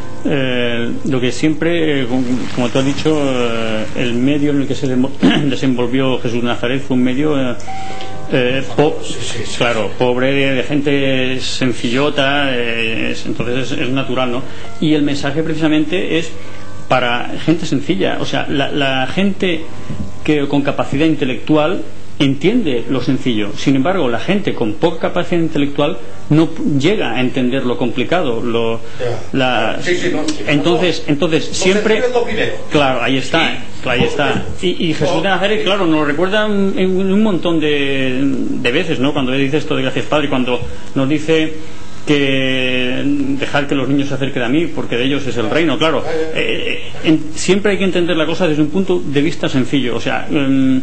Eh, lo que siempre, eh, como tú has dicho, eh, el medio en el que se desenvolvió Jesús de Nazaret fue un medio eh, eh, po sí, sí, sí, claro, sí. pobre, de, de gente sencillota, eh, es, entonces es, es natural, ¿no? Y el mensaje precisamente es para gente sencilla, o sea, la, la gente que con capacidad intelectual entiende lo sencillo. Sin embargo, la gente con poca capacidad intelectual no llega a entender lo complicado. Lo, la, sí, sí, no, sí, entonces, no, entonces no siempre. Lo primero. Claro, ahí está, sí, ahí está. Y, y Jesús de Nazaret, claro, nos lo recuerda en, en un montón de, de veces, ¿no? Cuando dice esto de gracias Padre, cuando nos dice que dejar que los niños se acerquen a mí porque de ellos es el reino, claro. Eh, en, siempre hay que entender la cosa desde un punto de vista sencillo, o sea. Eh,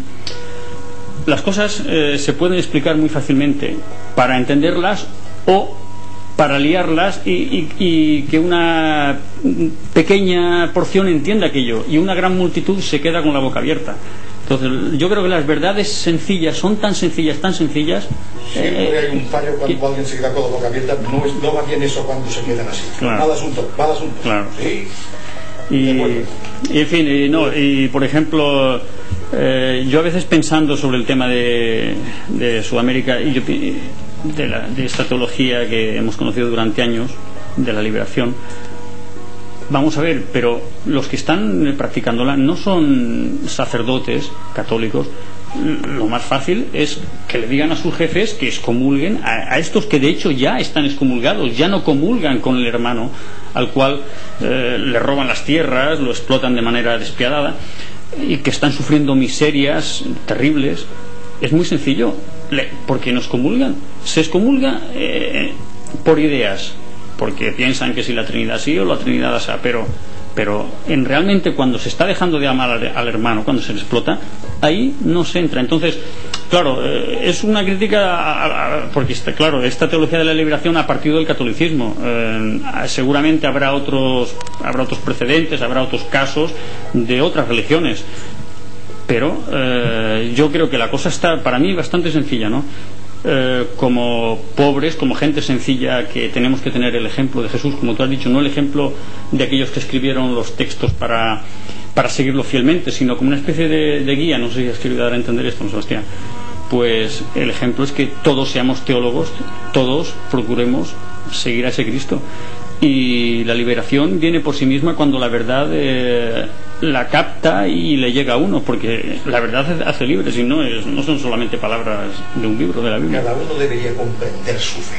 las cosas eh, se pueden explicar muy fácilmente para entenderlas o para liarlas y, y, y que una pequeña porción entienda aquello y una gran multitud se queda con la boca abierta. Entonces yo creo que las verdades sencillas son tan sencillas, tan sencillas. Siempre eh, hay un fallo cuando y, alguien se queda con la boca abierta. No, es, no va bien eso cuando se quedan así. Claro. Mal asunto, mal asunto. Claro. Sí. Y, y en fin, y, no, y por ejemplo, eh, yo a veces pensando sobre el tema de, de Sudamérica y yo, de, la, de esta teología que hemos conocido durante años, de la liberación, vamos a ver, pero los que están practicándola no son sacerdotes católicos. Lo más fácil es que le digan a sus jefes que excomulguen a, a estos que de hecho ya están excomulgados, ya no comulgan con el hermano al cual eh, le roban las tierras, lo explotan de manera despiadada y que están sufriendo miserias terribles. Es muy sencillo, le, porque nos comulgan, se excomulga eh, por ideas, porque piensan que si la Trinidad sí o la Trinidad así, pero pero en realmente cuando se está dejando de amar al, al hermano, cuando se le explota, ahí no se entra. Entonces, claro, eh, es una crítica a, a, porque está, claro, esta teología de la liberación ha partido del catolicismo. Eh, seguramente habrá otros habrá otros precedentes, habrá otros casos de otras religiones, pero eh, yo creo que la cosa está para mí bastante sencilla, ¿no? Eh, como pobres, como gente sencilla, que tenemos que tener el ejemplo de Jesús, como tú has dicho, no el ejemplo de aquellos que escribieron los textos para, para seguirlo fielmente, sino como una especie de, de guía. No sé si has querido dar a entender esto, ¿no, Sebastián? Pues el ejemplo es que todos seamos teólogos, todos procuremos seguir a ese Cristo, y la liberación viene por sí misma cuando la verdad eh, la capta y le llega a uno, porque la verdad hace libres y no, es, no son solamente palabras de un libro de la Biblia. Cada uno debería comprender su fe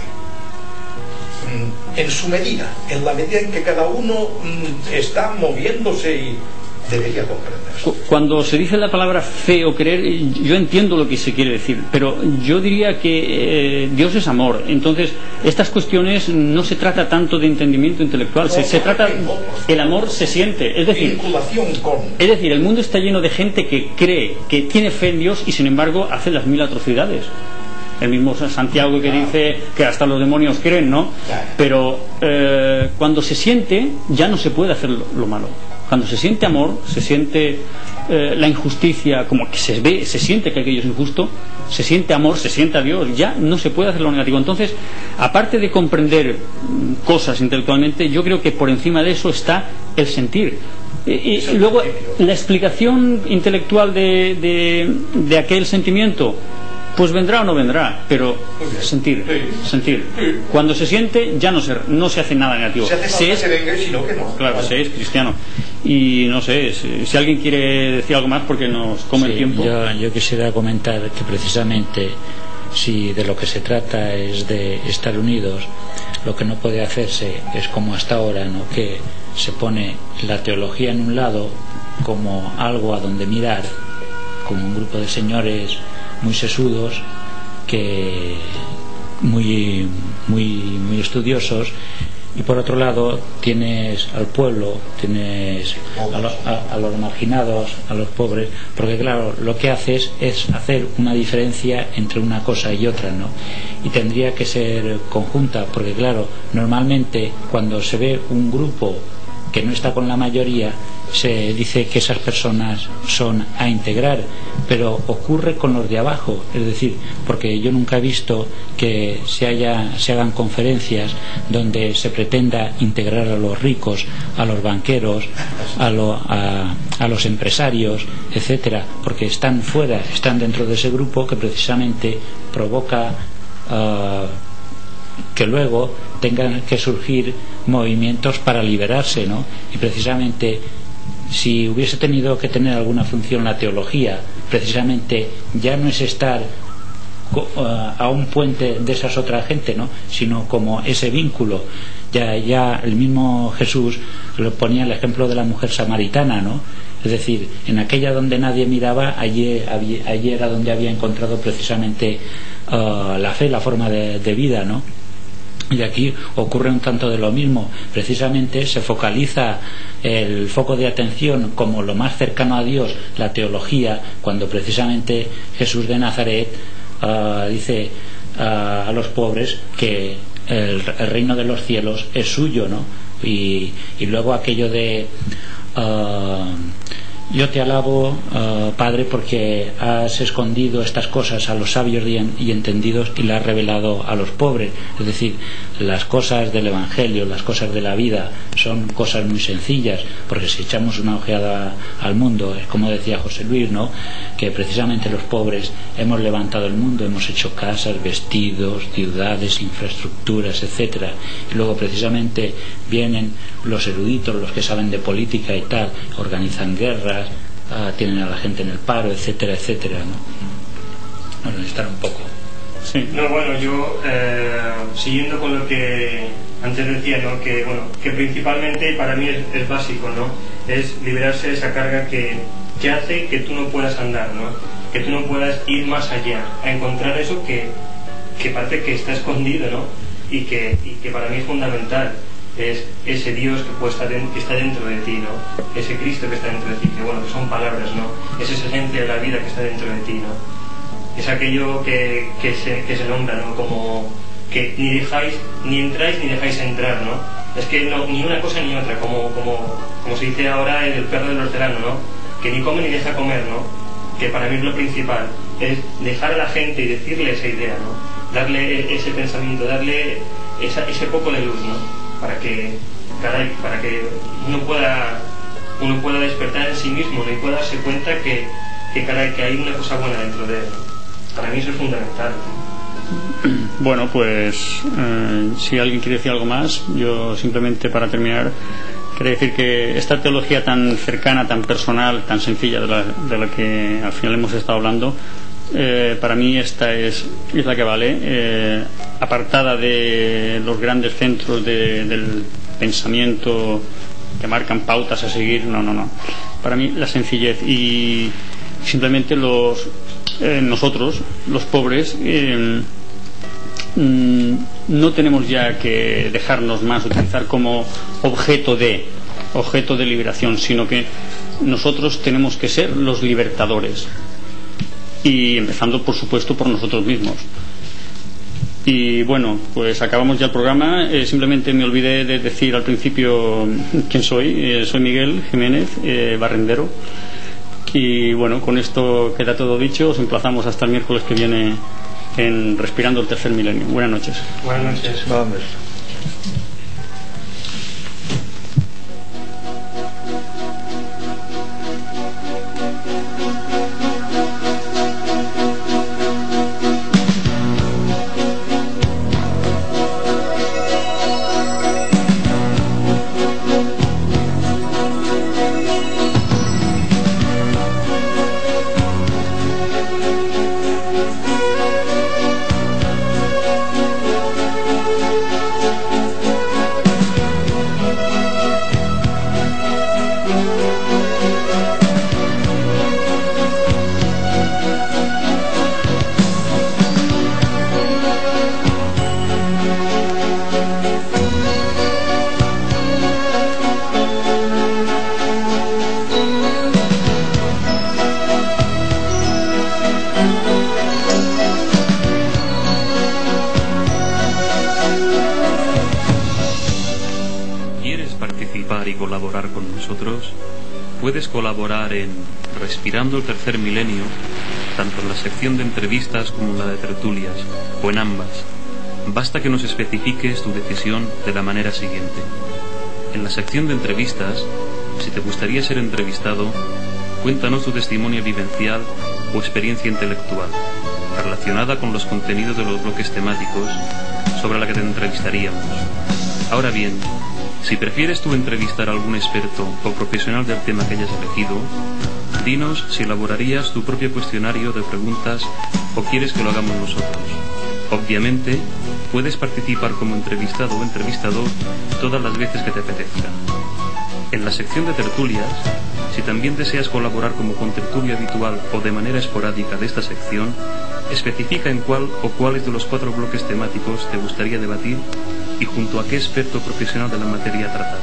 en su medida, en la medida en que cada uno está moviéndose, y debería comprender. Cuando se dice la palabra fe o creer, yo entiendo lo que se quiere decir, pero yo diría que eh, Dios es amor. Entonces, estas cuestiones no se trata tanto de entendimiento intelectual, se, se trata, el amor se siente, es decir, es decir, el mundo está lleno de gente que cree, que tiene fe en Dios y sin embargo hace las mil atrocidades. El mismo Santiago que dice que hasta los demonios creen, ¿no? Pero eh, cuando se siente, ya no se puede hacer lo, lo malo. Cuando se siente amor, se siente eh, la injusticia, como que se ve, se siente que aquello es injusto, se siente amor, se siente a Dios, ya no se puede hacer lo negativo. Entonces, aparte de comprender cosas intelectualmente, yo creo que por encima de eso está el sentir. Y, y luego, la explicación intelectual de, de, de aquel sentimiento, pues vendrá o no vendrá, pero sentir, sentir. Cuando se siente, ya no se, no se hace nada negativo. Se hace falta se es, que venga, si no, que no. Claro, se es cristiano. Y no sé, si, si alguien quiere decir algo más, porque nos come sí, el tiempo. Yo, yo quisiera comentar que precisamente, si de lo que se trata es de estar unidos, lo que no puede hacerse es como hasta ahora, ¿no? Que se pone la teología en un lado como algo a donde mirar, como un grupo de señores muy sesudos, que muy muy muy estudiosos, y por otro lado tienes al pueblo, tienes a, lo, a, a los marginados, a los pobres, porque claro, lo que haces es hacer una diferencia entre una cosa y otra, ¿no? Y tendría que ser conjunta, porque claro, normalmente cuando se ve un grupo que no está con la mayoría, se dice que esas personas son a integrar, pero ocurre con los de abajo, es decir, porque yo nunca he visto que se, haya, se hagan conferencias donde se pretenda integrar a los ricos, a los banqueros, a, lo, a, a los empresarios, etcétera, porque están fuera, están dentro de ese grupo que precisamente provoca uh, que luego tengan que surgir movimientos para liberarse, ¿no? Y precisamente, si hubiese tenido que tener alguna función la teología, precisamente ya no es estar uh, a un puente de esas otras gente, ¿no? Sino como ese vínculo. Ya, ya el mismo Jesús lo ponía el ejemplo de la mujer samaritana, ¿no? Es decir, en aquella donde nadie miraba, allí, allí era donde había encontrado precisamente uh, la fe, la forma de, de vida, ¿no? Y aquí ocurre un tanto de lo mismo. Precisamente se focaliza el foco de atención como lo más cercano a Dios, la teología, cuando precisamente Jesús de Nazaret uh, dice uh, a los pobres que el, el reino de los cielos es suyo, ¿no? Y, y luego aquello de uh, yo te alabo, uh, Padre, porque has escondido estas cosas a los sabios y entendidos y las has revelado a los pobres. Es decir, las cosas del Evangelio, las cosas de la vida son cosas muy sencillas, porque si echamos una ojeada al mundo, es como decía José Luis, ¿no? Que precisamente los pobres hemos levantado el mundo, hemos hecho casas, vestidos, ciudades, infraestructuras, etcétera. Y luego precisamente vienen los eruditos, los que saben de política y tal, organizan guerras, Uh, tienen a la gente en el paro, etcétera, etcétera, ¿no? Bueno, estar un poco. Sí. No, bueno, yo eh, siguiendo con lo que antes decía, ¿no? Que bueno, que principalmente para mí es, es básico, ¿no? Es liberarse de esa carga que, que hace que tú no puedas andar, ¿no? Que tú no puedas ir más allá, a encontrar eso que, que parece que está escondido, ¿no? Y que, y que para mí es fundamental. Es ese Dios que, puede estar en, que está dentro de ti, ¿no? Ese Cristo que está dentro de ti, que bueno, que son palabras, ¿no? Es esa esencia de la vida que está dentro de ti, ¿no? Es aquello que, que, se, que se nombra, ¿no? Como que ni dejáis, ni entráis ni dejáis entrar, ¿no? Es que no, ni una cosa ni otra, como, como, como se dice ahora el perro del hortelano, ¿no? Que ni come ni deja comer, ¿no? que para mí es lo principal, es dejar a la gente y decirle esa idea, ¿no? Darle ese pensamiento, darle esa, ese poco de luz, ¿no? Para que, cada, para que uno pueda uno pueda despertar en sí mismo, ¿no? Y pueda darse cuenta que, que, caray, que hay una cosa buena dentro de él, ¿no? Para mí eso es fundamental. Bueno, pues eh, si alguien quiere decir algo más, yo simplemente para terminar quería decir que esta teología tan cercana, tan personal, tan sencilla de la, de la que al final hemos estado hablando, eh, para mí esta es, es la que vale, eh, apartada de los grandes centros de, del pensamiento que marcan pautas a seguir. No, no, no. Para mí la sencillez y simplemente los eh, nosotros, los pobres, eh, mm, no tenemos ya que dejarnos más utilizar como objeto de objeto de liberación, sino que nosotros tenemos que ser los libertadores, y empezando por supuesto por nosotros mismos. Y bueno, pues acabamos ya el programa. Eh, simplemente me olvidé de decir al principio quién soy. Eh, soy Miguel Jiménez, eh, barrendero. Y bueno, con esto queda todo dicho. Os emplazamos hasta el miércoles que viene en Respirando el Tercer Milenio. Buenas noches. Buenas noches. Vamos. Puedes colaborar en Respirando el Tercer Milenio, tanto en la sección de entrevistas como en la de tertulias, o en ambas. Basta que nos especifiques tu decisión de la manera siguiente. En la sección de entrevistas, si te gustaría ser entrevistado, cuéntanos tu testimonio vivencial o experiencia intelectual, relacionada con los contenidos de los bloques temáticos sobre la que te entrevistaríamos. Ahora bien, si prefieres tú entrevistar a algún experto o profesional del tema que hayas elegido, dinos si elaborarías tu propio cuestionario de preguntas o quieres que lo hagamos nosotros. Obviamente, puedes participar como entrevistado o entrevistador todas las veces que te apetezca. En la sección de tertulias, si también deseas colaborar como contertulio habitual o de manera esporádica de esta sección, especifica en cuál o cuáles de los cuatro bloques temáticos te gustaría debatir y junto a qué experto profesional de la materia tratar.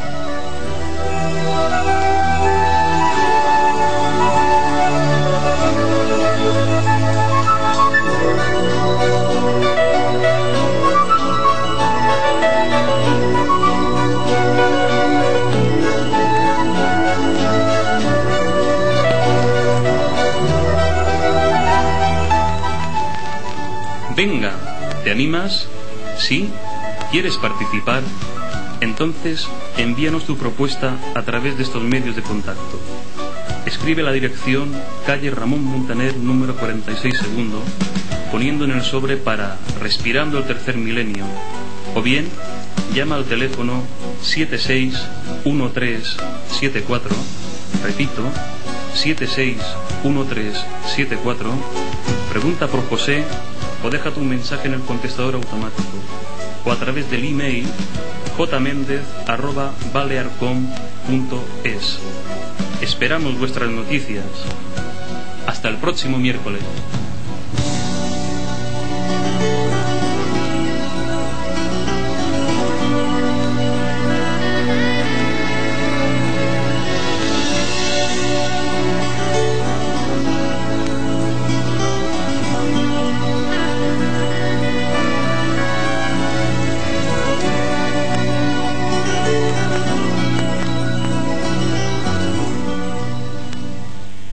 Venga, ¿te animas? ¿Sí? ¿Quieres participar? Entonces, envíanos tu propuesta a través de estos medios de contacto. Escribe la dirección calle Ramón Montaner, número cuarenta y seis segundo, poniendo en el sobre para Respirando el Tercer Milenio, o bien llama al teléfono siete seis uno tres siete cuatro, repito, siete seis uno tres siete cuatro, pregunta por José o deja tu mensaje en el contestador automático, o a través del email jmendez arroba balearcom punto es. Esperamos vuestras noticias. Hasta el próximo miércoles.